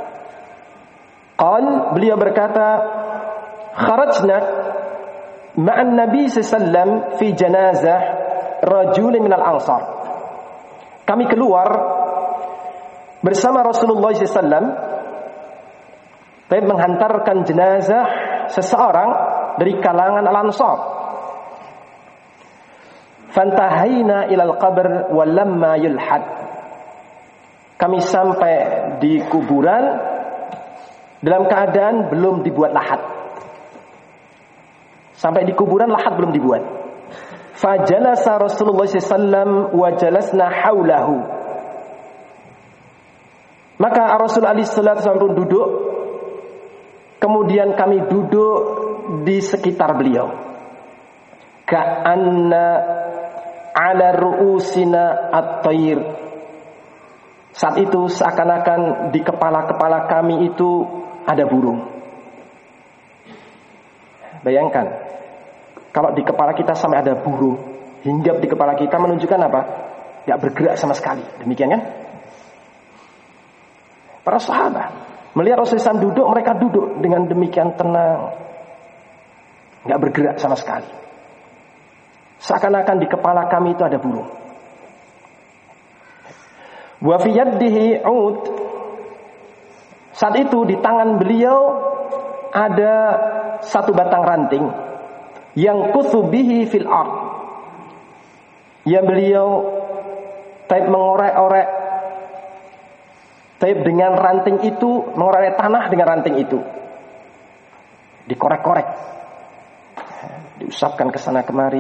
beliau berkata, kharajna ma'an Nabi sallallahu fi janazah rajulin minal ansar. Kami keluar bersama Rasulullah sallallahu menghantarkan jenazah seseorang dari kalangan al-ansar. Fantahaina ilal qabr wa lamma yulhad. Kami sampai di kuburan dalam keadaan belum dibuat lahat. Sampai di kuburan lahat belum dibuat. Fajalasa Rasulullah SAW wa jalasna haulahu. Maka Rasulullah SAW pun duduk. Kemudian kami duduk di sekitar beliau. Ka'anna ala ru'usina at-tayr. Saat itu seakan-akan di kepala-kepala kami itu ada burung. Bayangkan, kalau di kepala kita sampai ada burung, hinggap di kepala kita, menunjukkan apa? Tidak bergerak sama sekali. Demikian kan? Para sahabat melihat Rasulullah SAW duduk, mereka duduk dengan demikian tenang, tidak bergerak sama sekali. Seakan-akan di kepala kami itu ada burung. Wa fi yadihi 'ud. Saat itu di tangan beliau ada satu batang ranting yang kuthubihi fil ard. Yang beliau mengorek-orek dengan ranting itu, mengorek tanah dengan ranting itu. Dikorek-korek. Diusapkan ke sana kemari.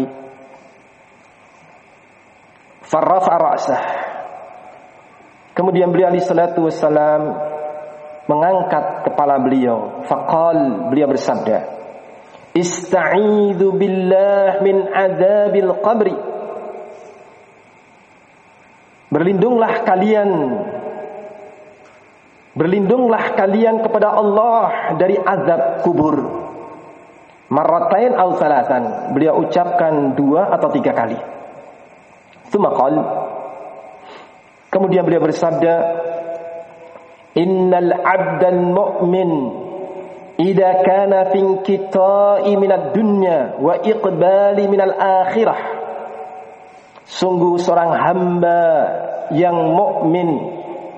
Farrafa ra'sah. Kemudian beliau alaihi salatu wassalam mengangkat kepala beliau. Faqal, beliau bersabda, Ista'idhu billah min adzabil qabri. Berlindunglah kalian kepada Allah dari azab kubur. Marratain aw thalathan. Beliau ucapkan 2 atau 3 kali. Tsumma qala, kemudian beliau bersabda, Innal 'abdal mu'min idza kana fi inqita'i minad dunya wa iqbali minal akhirah. Sungguh seorang hamba yang mukmin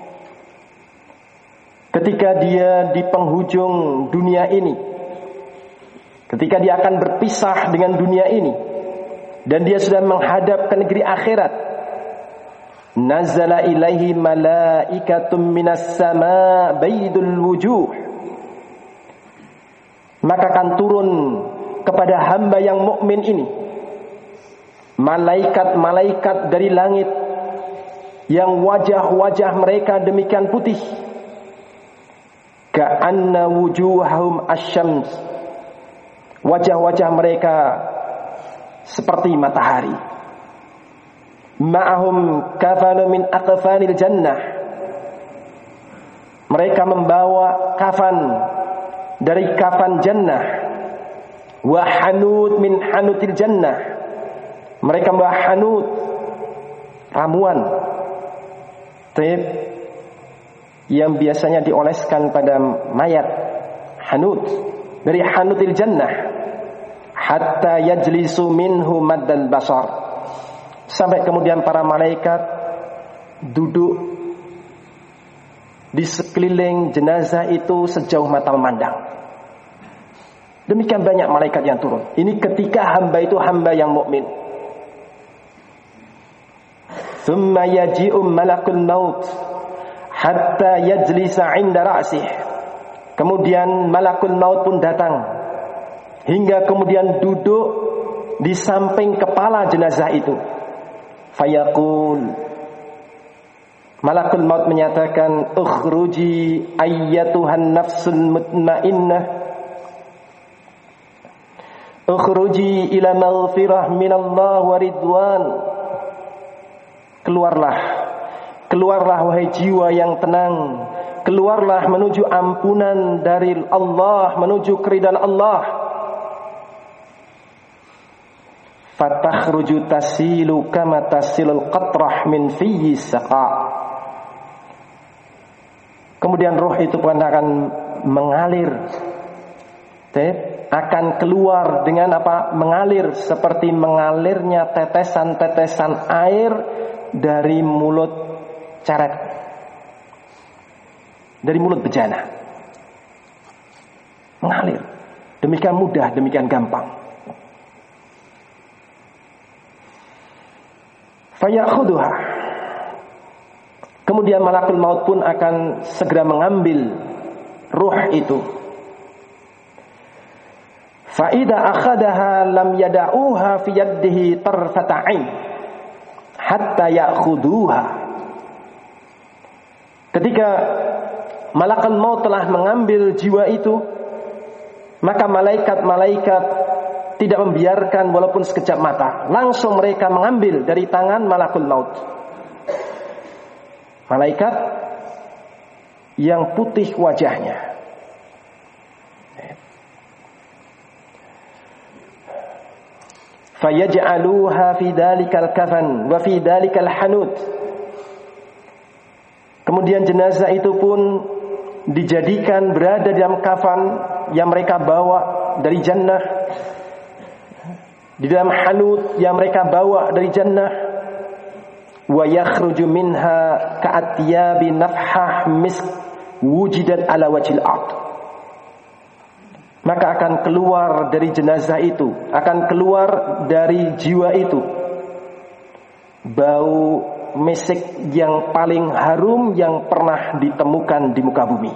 ketika dia di penghujung dunia ini, ketika dia akan berpisah dengan dunia ini dan dia sudah menghadap ke negeri akhirat, nazala ilaihi malaikatun minas sama baydul wujuh. Maka akan turun kepada hamba yang mukmin ini malaikat-malaikat dari langit yang wajah-wajah mereka demikian putih, ka'anna wujuhahum asyams. Wajah-wajah mereka seperti matahari. Ma'ahum kafanu min aqfanil jannah. Mereka membawa kafan dari kafan jannah. Wa hanud min hanutil jannah. Mereka membawa hanud, ramuan yang biasanya dioleskan pada mayat. Hanud dari hanutil jannah. Hatta yajlisu minhu maddal basar. Sampai kemudian para malaikat duduk di sekeliling jenazah itu sejauh mata memandang. Demikian banyak malaikat yang turun. Ini ketika hamba itu hamba yang mukmin. Thumma yaji'u malakul maut hatta yajlisa 'inda ra'sih. Kemudian malakul maut pun datang hingga kemudian duduk di samping kepala jenazah itu. Fayaqul, malakul maut menyatakan, ukhruji ayyatuhan nafsul mutmainnah, ukhruji ila maghfirah minallah wa ridwan. Keluarlah wahai jiwa yang tenang, keluarlah menuju ampunan dari Allah, menuju keridhaan Allah. Fatakhruju tasilu kama tasilul qatrah min fiyyi saqa. Kemudian roh itu pun akan mengalir, akan keluar dengan apa? Mengalir seperti mengalirnya tetesan-tetesan air dari mulut ceret, dari mulut bejana. Mengalir. Demikian mudah, demikian gampang. Fayakhudhuha. Kemudian malakul maut pun akan segera mengambil ruh itu. Fa idza akhadaha lam yada'uha fi yadihi tarfata 'ain hatta ya'khuduha. Ketika malakul maut telah mengambil jiwa itu, maka malaikat-malaikat tidak membiarkan walaupun sekejap mata. Langsung mereka mengambil dari tangan malakul maut. Malaikat yang putih wajahnya. Fayaj'aluha fi dalikal kafan wa fi dalikal hanut. Kemudian jenazah itu pun dijadikan berada dalam kafan yang mereka bawa dari jannah, di dalam hanut yang mereka bawa dari jannah. Wa yakhruju minha ka'atyabi nafhah misk wujidat ala wajhil ard. Maka akan keluar dari jenazah itu, akan keluar dari jiwa itu bau misik yang paling harum yang pernah ditemukan di muka bumi.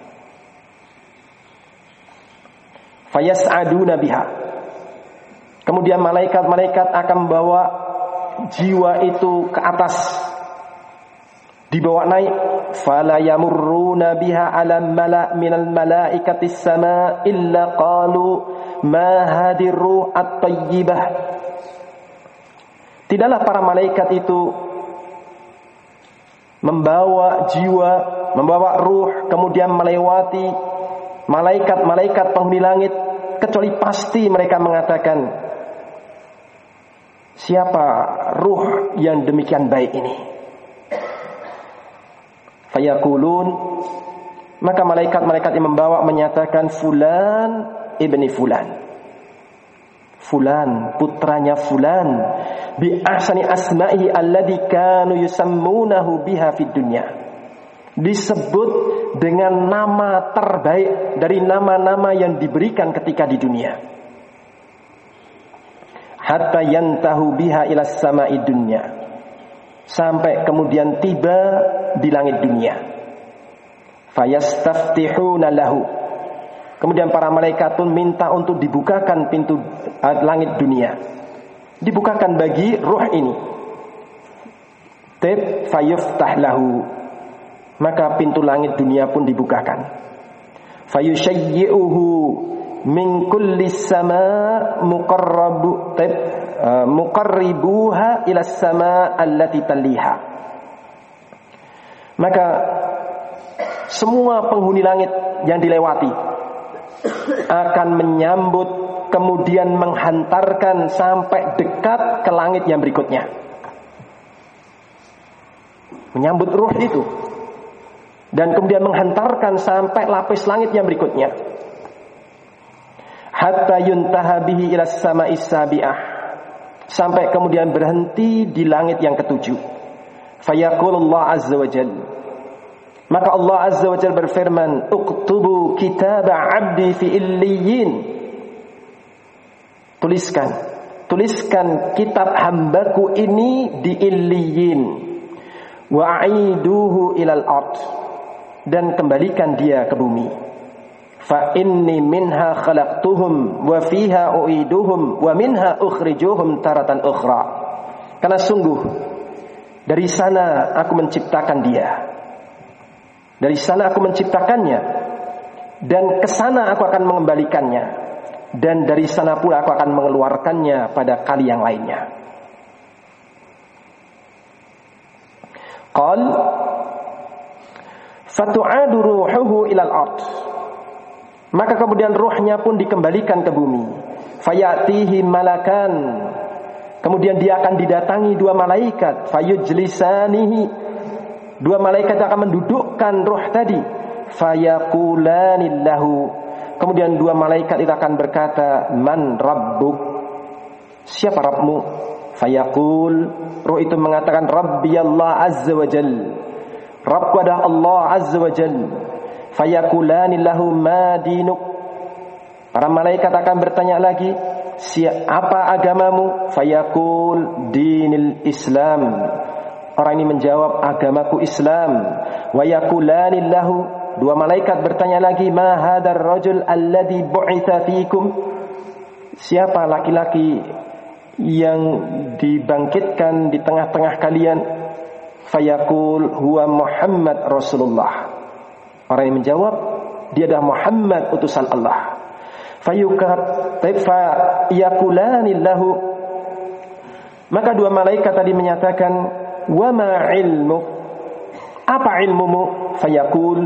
Fayas'aduna biha. Kemudian malaikat-malaikat akan membawa jiwa itu ke atas, dibawa naik. Fala yamurruna biha ala mala' minal malaikati sama illa qalu ma hadhihi ruh at-tayyibah. Tidaklah para malaikat itu membawa jiwa, membawa ruh, kemudian melewati malaikat-malaikat penghuni langit, kecuali pasti mereka mengatakan, siapa ruh yang demikian baik ini? Fayaqulun, maka malaikat-malaikat yang membawa menyatakan, fulan ibni fulan, fulan putranya fulan, bi ahsani asma'ihi alladhi kanu yusammunahu biha fid dunya. Disebut dengan nama terbaik dari nama-nama yang diberikan ketika di dunia. Hatta yantahu biha ila sama'i dunya, sampai kemudian tiba di langit dunia. Fayastaftihuna lahu. Kemudian para malaikat pun minta untuk dibukakan pintu langit dunia, dibukakan bagi ruh ini. Fayuftah lahu. Maka pintu langit dunia pun dibukakan. Fayushayyi'uhu min kulli sama muqarribuha ila sama allati taliha. Maka semua penghuni langit yang dilewati akan menyambut, kemudian menghantarkan sampai dekat ke langit yang berikutnya, menyambut ruh itu, dan kemudian menghantarkan sampai lapis langit yang berikutnya. Hatta yuntaha bihi ila sama'is sabi'ah, sampai kemudian berhenti di langit yang ketujuh. Fayaqulullah azza wa jalla, Maka Allah Azza wa Jalla berfirman, "Uktubu kitab 'abdi fi illiyin." Tuliskan kitab hambaku ini di illiyin. Wa aiduhu ilal ard, dan kembalikan dia ke bumi. Fa inni minha khalaqtuhum wa fiha uiduhum wa minha ukhrijuhum taratan ukhra. Karena sungguh dari sana aku menciptakan dia. Dari sana aku menciptakannya, dan ke sana aku akan mengembalikannya, dan dari sana pula aku akan mengeluarkannya pada kali yang lainnya. Qal fatu'adu ruhuhu ilal ard. Maka kemudian ruhnya pun dikembalikan ke bumi. Fayatihi malakan. Kemudian dia akan didatangi dua malaikat. Fayujlisanihi. Dua malaikat akan mendudukkan ruh tadi. Fayaqulanillahu. Kemudian dua malaikat itu akan berkata, "Man rabbuk?" Siapa Rabbmu? Fayaqul, ruh itu mengatakan, "Rabbi Allah Azza wa Jal." Rabbku adalah Allah Azza wa Jal. Fayaqulanillahu ma dinuk. Para malaikat akan bertanya lagi, "Apa agamamu?" Fayaqul, "Dinil Islam." Orang ini menjawab, "Agamaku Islam." Wa yaqulanillahu, dua malaikat bertanya lagi, "Ma hadzal rajul alladhi bu'itsa fiikum?" Siapa laki-laki yang dibangkitkan di tengah-tengah kalian? Fayaqul, "Huwa Muhammad Rasulullah." Orang yang menjawab, dia adalah Muhammad utusan Allah. Fayaqulani-lahu. Maka dua malaikat tadi menyatakan, "Wa ma ilmu?" Apa ilmumu? Fayaqul,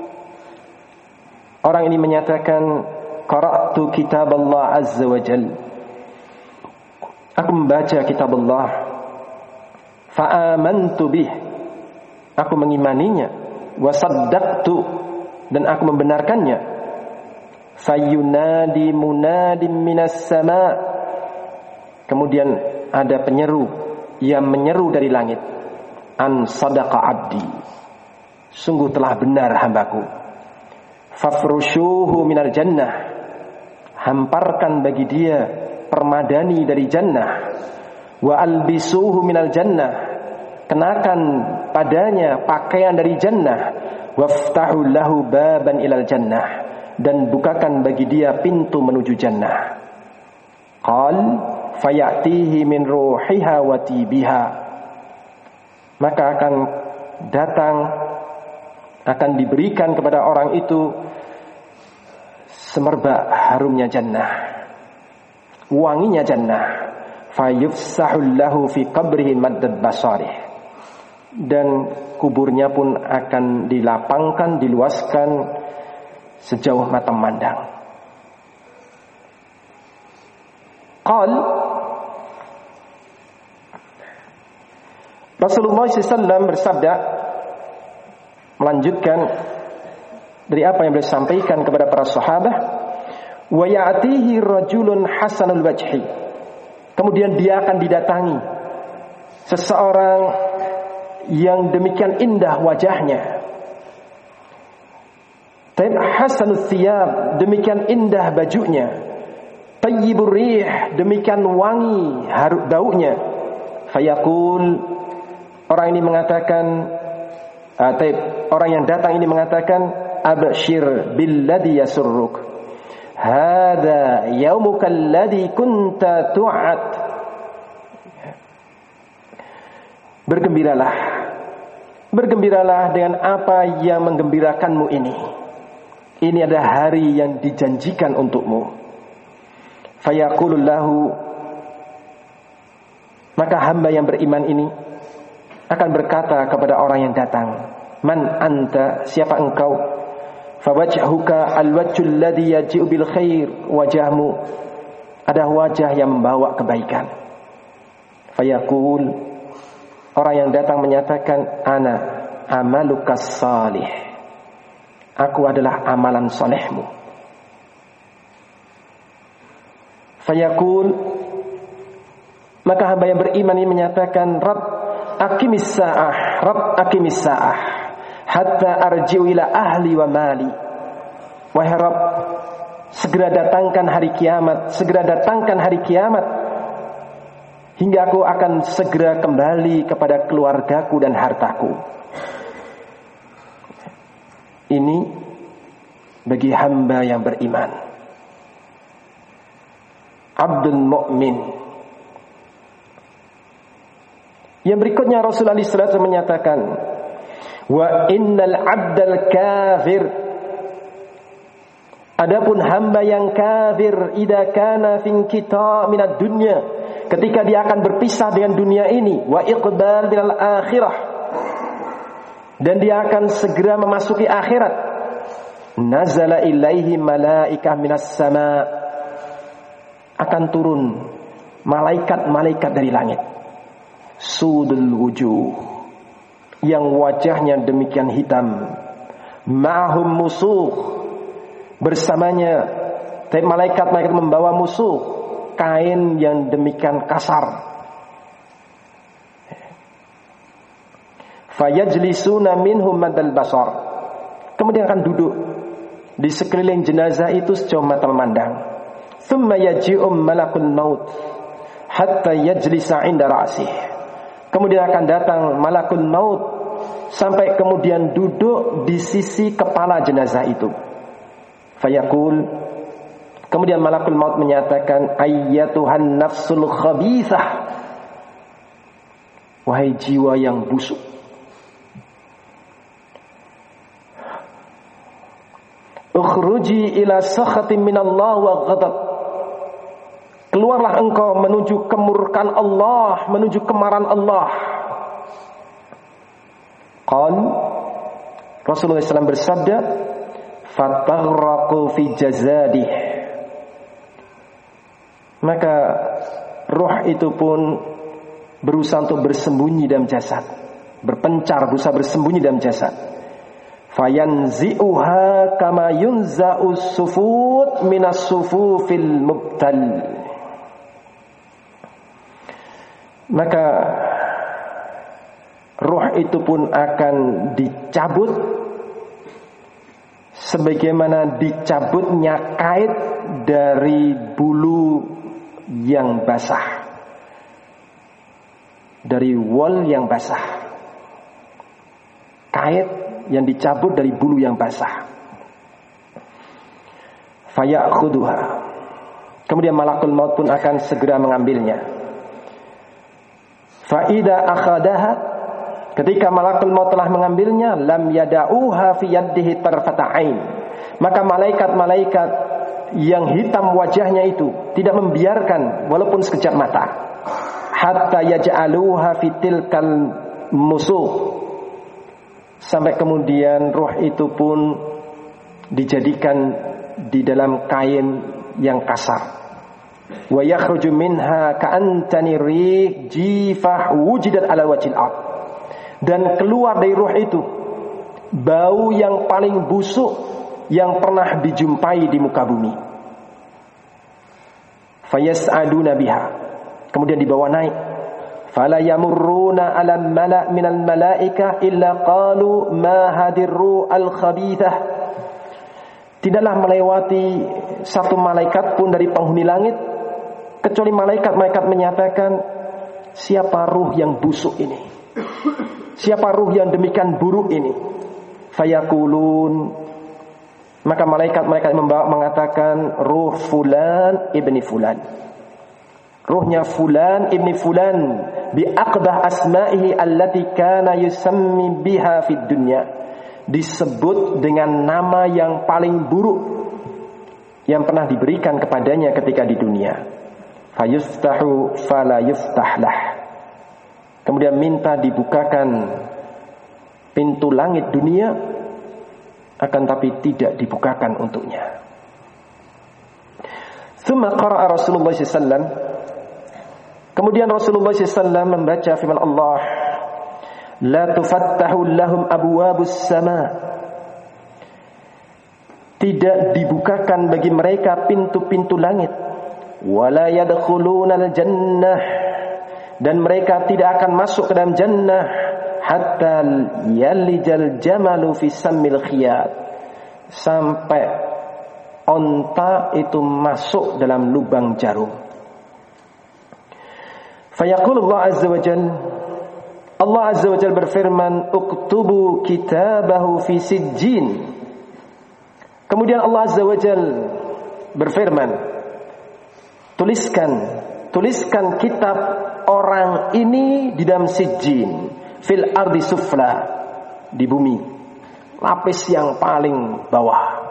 orang ini menyatakan, "Qara'tu kitab Allah Azza wa Jal." Aku membaca kitab Allah. Fa'amantu bih. Aku mengimaninya. Wa saddaqtu, dan aku membenarkannya. Fayunadi munadim minas sama. Kemudian ada penyeru yang menyeru dari langit. An sadaqa abdi. Sungguh telah benar hambaku. Fafrushuhu minal jannah. Hamparkan bagi dia permadani dari jannah. Wa albisuhu minal jannah. Kenakan padanya pakaian dari jannah. Waftahu lahu baban ilal jannah, dan bukakan bagi dia pintu menuju jannah. Qal fayatihi min ruhiha wa tibiha. Maka akan datang, akan diberikan kepada orang itu semerbak harumnya jannah, wanginya jannah. Fayufsahu lahu fi qabrihi maddad basarih, dan kuburnya pun akan dilapangkan, diluaskan sejauh mata memandang. Qal, Rasulullah SAW bersabda, melanjutkan dari apa yang beliau sampaikan kepada para sahabat, wa ya'tihi rajulun hasanul wajhi. Kemudian dia akan didatangi seseorang yang demikian indah wajahnya. Taib hasanul thiyab, demikian indah bajunya. Tayyibur rih, demikian wangi baunya. Fayaqul, orang ini mengatakan, orang yang datang ini mengatakan, abshir billadhi yasurruk. Hada yaumuka alladhi kunta tu'ad. Bergembiralah dengan apa yang menggembirakanmu ini. Ini adalah hari yang dijanjikan untukmu. Fayaqulullahu, maka hamba yang beriman ini akan berkata kepada orang yang datang, man anta, siapa engkau? Fawajhuka alwajhul ladzi yaji'u bil khair, wajahmu ada wajah yang membawa kebaikan. Fayaqul, orang yang datang menyatakan, ana amalukas salih, aku adalah amalan solehmu. Fayaqul, maka hamba yang beriman ini menyatakan, Rabb aqimis sa'ah, Rabb aqimis sa'ah, hatta arji'u ila ahli wa mali. Wahai Rabb, segera datangkan hari kiamat, segera datangkan hari kiamat, hingga aku akan segera kembali kepada keluargaku dan hartaku. Ini bagi hamba yang beriman, abdul mu'min. Yang berikutnya Rasulullah SAW menyatakan, wa innal abdal kafir, adapun hamba yang kafir, idza kana fi inqita' minad dunya, ketika dia akan berpisah dengan dunia ini, wa iqbal bil akhirah, dan dia akan segera memasuki akhirat, nazala ilaihi malaikah minas sama, akan turun malaikat-malaikat dari langit, sudul wujuh, yang wajahnya demikian hitam, ma'hum musuh, bersamanya malaikat-malaikat membawa musuh, kain yang demikian kasar. Fayajlisuna minhum madal basar, kemudian akan duduk di sekeliling jenazah itu sejauh mata memandang. Thumma yaji'um malakul maut hatta yajlisa 'inda ra'sih, kemudian akan datang malakul maut sampai kemudian duduk di sisi kepala jenazah itu. Fayaqul, kemudian malakul maut menyatakan, ayyatuhan nafsul khabithah, wahai jiwa yang busuk, ukhruji ila sakhatin minallah wa ghadab, keluarlah engkau menuju kemurkaan Allah, menuju kemarahan Allah. Qal, Rasulullah SAW bersabda, fataghraqu fi jazadih, maka ruh itu pun berusaha untuk bersembunyi dalam jasad, berpencar, berusaha bersembunyi dalam jasad. Fayanzi'uha kama yunza'us sufut minas sufufil mubtal, maka ruh itu pun akan dicabut sebagaimana dicabutnya kait dari bulu yang basah, dari wol yang basah, kait yang dicabut dari bulu yang basah. Faya'khuduha, kemudian malakul maut pun akan segera mengambilnya. Fa'idha akhadaha, ketika malakul maut telah mengambilnya, lam yada'uha fi yaddihi tarfata'ain, maka malaikat-malaikat yang hitam wajahnya itu tidak membiarkan walaupun sekejap mata, hatta yaj'aluha fi tilkal musuh, sampai kemudian ruh itu pun dijadikan di dalam kain yang kasar. Wa yakhruju minha ka'antani rih jifah wujidat ala wajhil ard, dan keluar dari ruh itu bau yang paling busuk yang pernah dijumpai di muka bumi. Fayas'aduna biha, kemudian dibawa naik. Fala yamurruna ala mala' minal malaikah illa qalu ma hadirru al khabithah, tidaklah melewati satu malaikat pun dari penghuni langit kecuali malaikat-malaikat menyatakan, siapa ruh yang busuk ini, siapa ruh yang demikian buruk ini. Fayaqulun, maka malaikat-malaikat mengatakan, ruh fulan ibni fulan, ruhnya fulan ibni fulan, bi aqbah asma'ihi allati kana yusammi biha fid dunya, disebut dengan nama yang paling buruk yang pernah diberikan kepadanya ketika di dunia. Fayuftahu fala yuftahlah, kemudian minta dibukakan pintu langit dunia, akan tapi tidak dibukakan untuknya. Tsumma qara'a Rasulullah sallallahu alaihi wasallam, kemudian Rasulullah SAW membaca firman Allah, la tufattahu lahum abwabus sama, tidak dibukakan bagi mereka pintu-pintu langit, wala yadkhulunal jannah, dan mereka tidak akan masuk ke dalam jannah, hatta yalijal jamalu fi sammil khiyat, sampai onta itu masuk dalam lubang jarum. Fayaqulullah azza wa jalla, Allah azza wa jalla berfirman, uktubu kitabahu fi sijjin. Kemudian Allah azza wa jalla berfirman, tuliskan kitab orang ini di dalam sijjin, fil ardi sufla, di bumi, lapis yang paling bawah.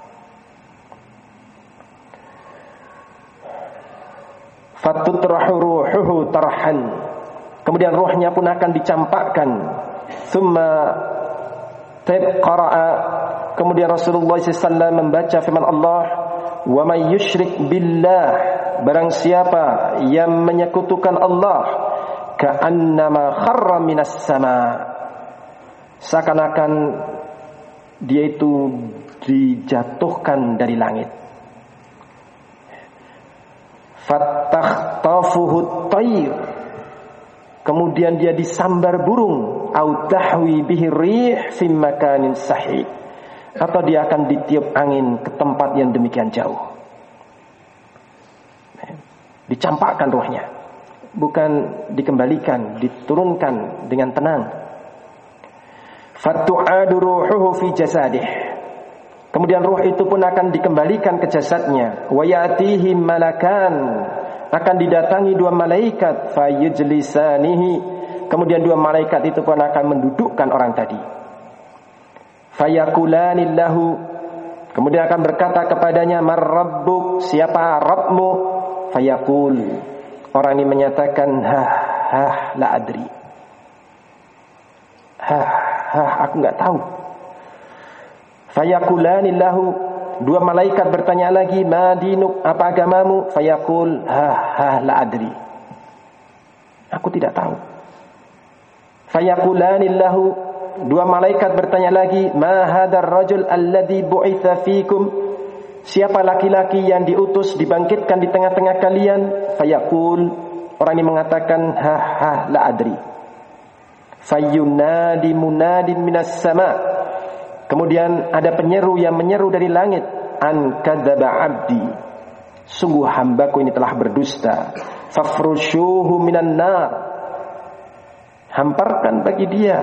Fatutrahu ruhuhu tarhan, kemudian ruhnya pun akan dicampakkan. Thumma qara'a, kemudian Rasulullah SAW membaca firman Allah, wa may yusyrik billah, barang siapa yang menyekutukan Allah, ka'annama kharra minas sama, seakan-akan dia itu dijatuhkan dari langit. Fattakhtafuhu at-tayr, kemudian dia disambar burung, au tahwi bihi rih fi makanin sahih, atau dia akan ditiup angin ke tempat yang demikian jauh. Dicampakkan ruhnya, bukan dikembalikan, diturunkan dengan tenang. Fatu'adu ruhuhu fi jasadih, kemudian ruh itu pun akan dikembalikan ke jasadnya. Wa ya'tihi malakan, akan didatangi dua malaikat, fayujlisanihi, kemudian dua malaikat itu pun akan mendudukkan orang tadi. Fayaqulanillahu, kemudian akan berkata kepadanya, mar rabbuk, siapa Rabbmu? Fayaqul, orang ini menyatakan, la adri, aku enggak tahu. Fayaqulanillahu, dua malaikat bertanya lagi, ma dinuk, apa agamamu? Fayaqul, la adri, aku tidak tahu. Fayaqulanillahu, dua malaikat bertanya lagi, ma hadar rajul alladhi bu'itha fikum, siapa laki-laki yang diutus dibangkitkan di tengah-tengah kalian? Fayaqul, orang ini mengatakan, la adri. Fayunadi munadin minas sama, kemudian ada penyeru yang menyeru dari langit, an kadzaba abdi, sungguh hambaku ini telah berdusta. Fafrushuhu minan nar, hamparkan bagi dia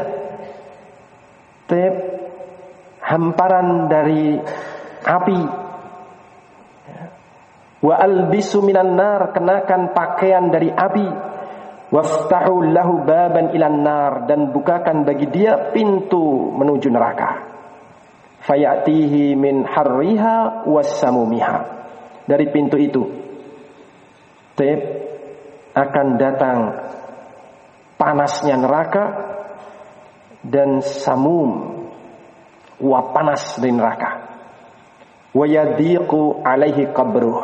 hamparan dari api. Wa albisu minan nar, kenakan pakaian dari api. Waftahu lahu baban ilan nar, dan bukakan bagi dia pintu menuju neraka. Fayatihi min harriha wassamumiha, dari pintu itu akan datang panasnya neraka dan samum, uap panas dari neraka. Wa yadiqu alaihi qabruh,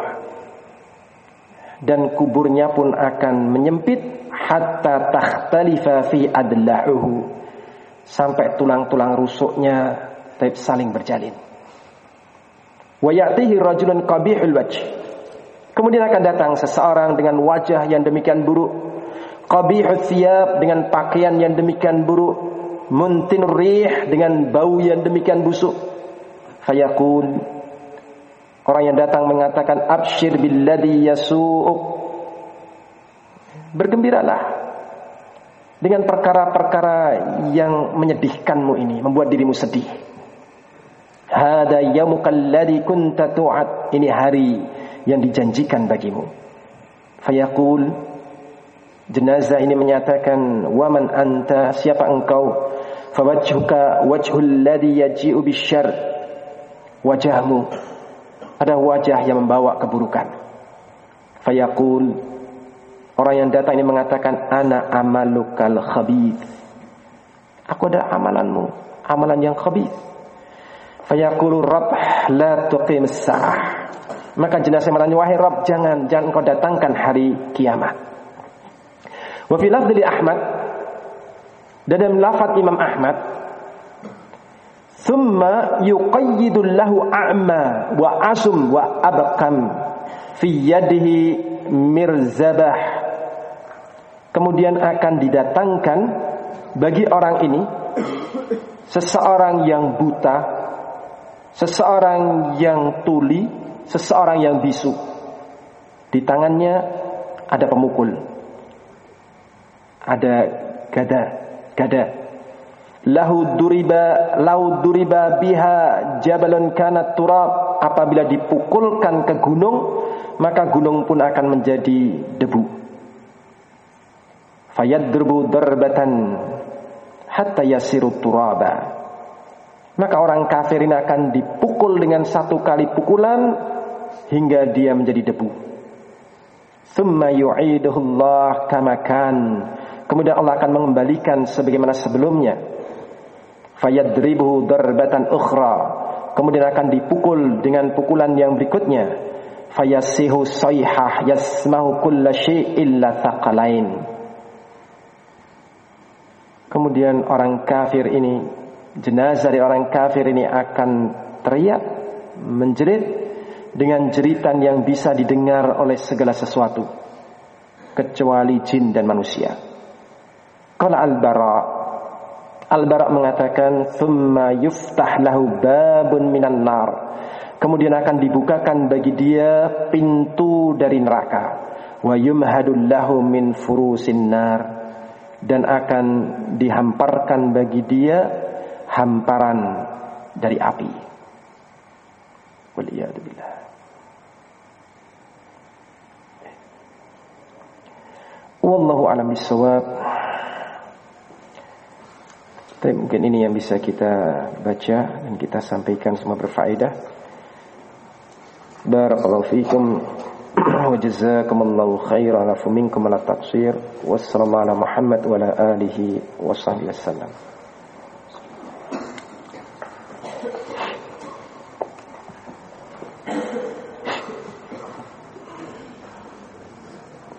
dan kuburnya pun akan menyempit, hatta takhtalifa fi adla'uhu, sampai tulang-tulang rusuknya saling berjalin. Wa ya'tihi rajulun qabihul wajh, kemudian akan datang seseorang dengan wajah yang demikian buruk, qabihul thiyab, dengan pakaian yang demikian buruk, muntinur rih, dengan bau yang demikian busuk. Fayaqul, orang yang datang mengatakan, abshir billadhi yasu'uk, bergembiralah dengan perkara-perkara yang menyedihkanmu ini, membuat dirimu sedih. Hada yaumukal ladzi kunta tu'ad, ini hari yang dijanjikan bagimu. Fayaqul, jenazah ini menyatakan, wa man anta, siapa engkau? Fawajhuka wajhul ladzi yaji'u bisyarr, wajahmu ada wajah yang membawa keburukan. Fayaqul, orang yang datang ini mengatakan, ana amalukal khabith, aku ada amalanmu, amalan yang khabith. Fayaqulu rabb la tuqim as-sa'ah, maka jenazah bertanya, wahai Rabb, jangan kau datangkan hari kiamat. Wa fi lafdhi Ahmad, dan dalam lafaz Imam Ahmad, thumma yuqayyidu lahu a'ma wa asum wa abqam fi yadihi mirzabah, kemudian akan didatangkan bagi orang ini seseorang yang buta, seseorang yang tuli, seseorang yang bisu. Di tangannya ada pemukul, ada gada. Lau duriba biha jabalun kanat turab. Apabila dipukulkan ke gunung, maka gunung pun akan menjadi debu. Fayadrubu darbatan hatta yasiru turaba. Maka orang kafir ini akan dipukul dengan satu kali pukulan hingga dia menjadi debu. Thumma yu'iduhu Allah kama kan. Kemudian Allah akan mengembalikan sebagaimana sebelumnya. Fayadribuhu darbatan ukhra. Kemudian akan dipukul dengan pukulan yang berikutnya. Fayasihu sayhah yasmahu kulla syai' illa thaqalain. Kemudian orang kafir ini, jenazah dari orang kafir ini akan teriak, menjerit dengan jeritan yang bisa didengar oleh segala sesuatu kecuali jin dan manusia. Qala Al-Bara mengatakan, "Tsumma yuftah lahu babun minan nar." Kemudian akan dibukakan bagi dia pintu dari neraka. Wa yumhadul lahu min furusin nar. Dan akan dihamparkan bagi dia hamparan dari api. Waliyadu billah. Wallahu a'lam bishawab. Tapi mungkin ini yang bisa kita baca dan kita sampaikan, semua berfaedah. Barakallahu fiikum wa jazakumullahu khairan wa minkum ala taqsir. Wassalamu ala Muhammad wa ala alihi wa sahbihi wasallam.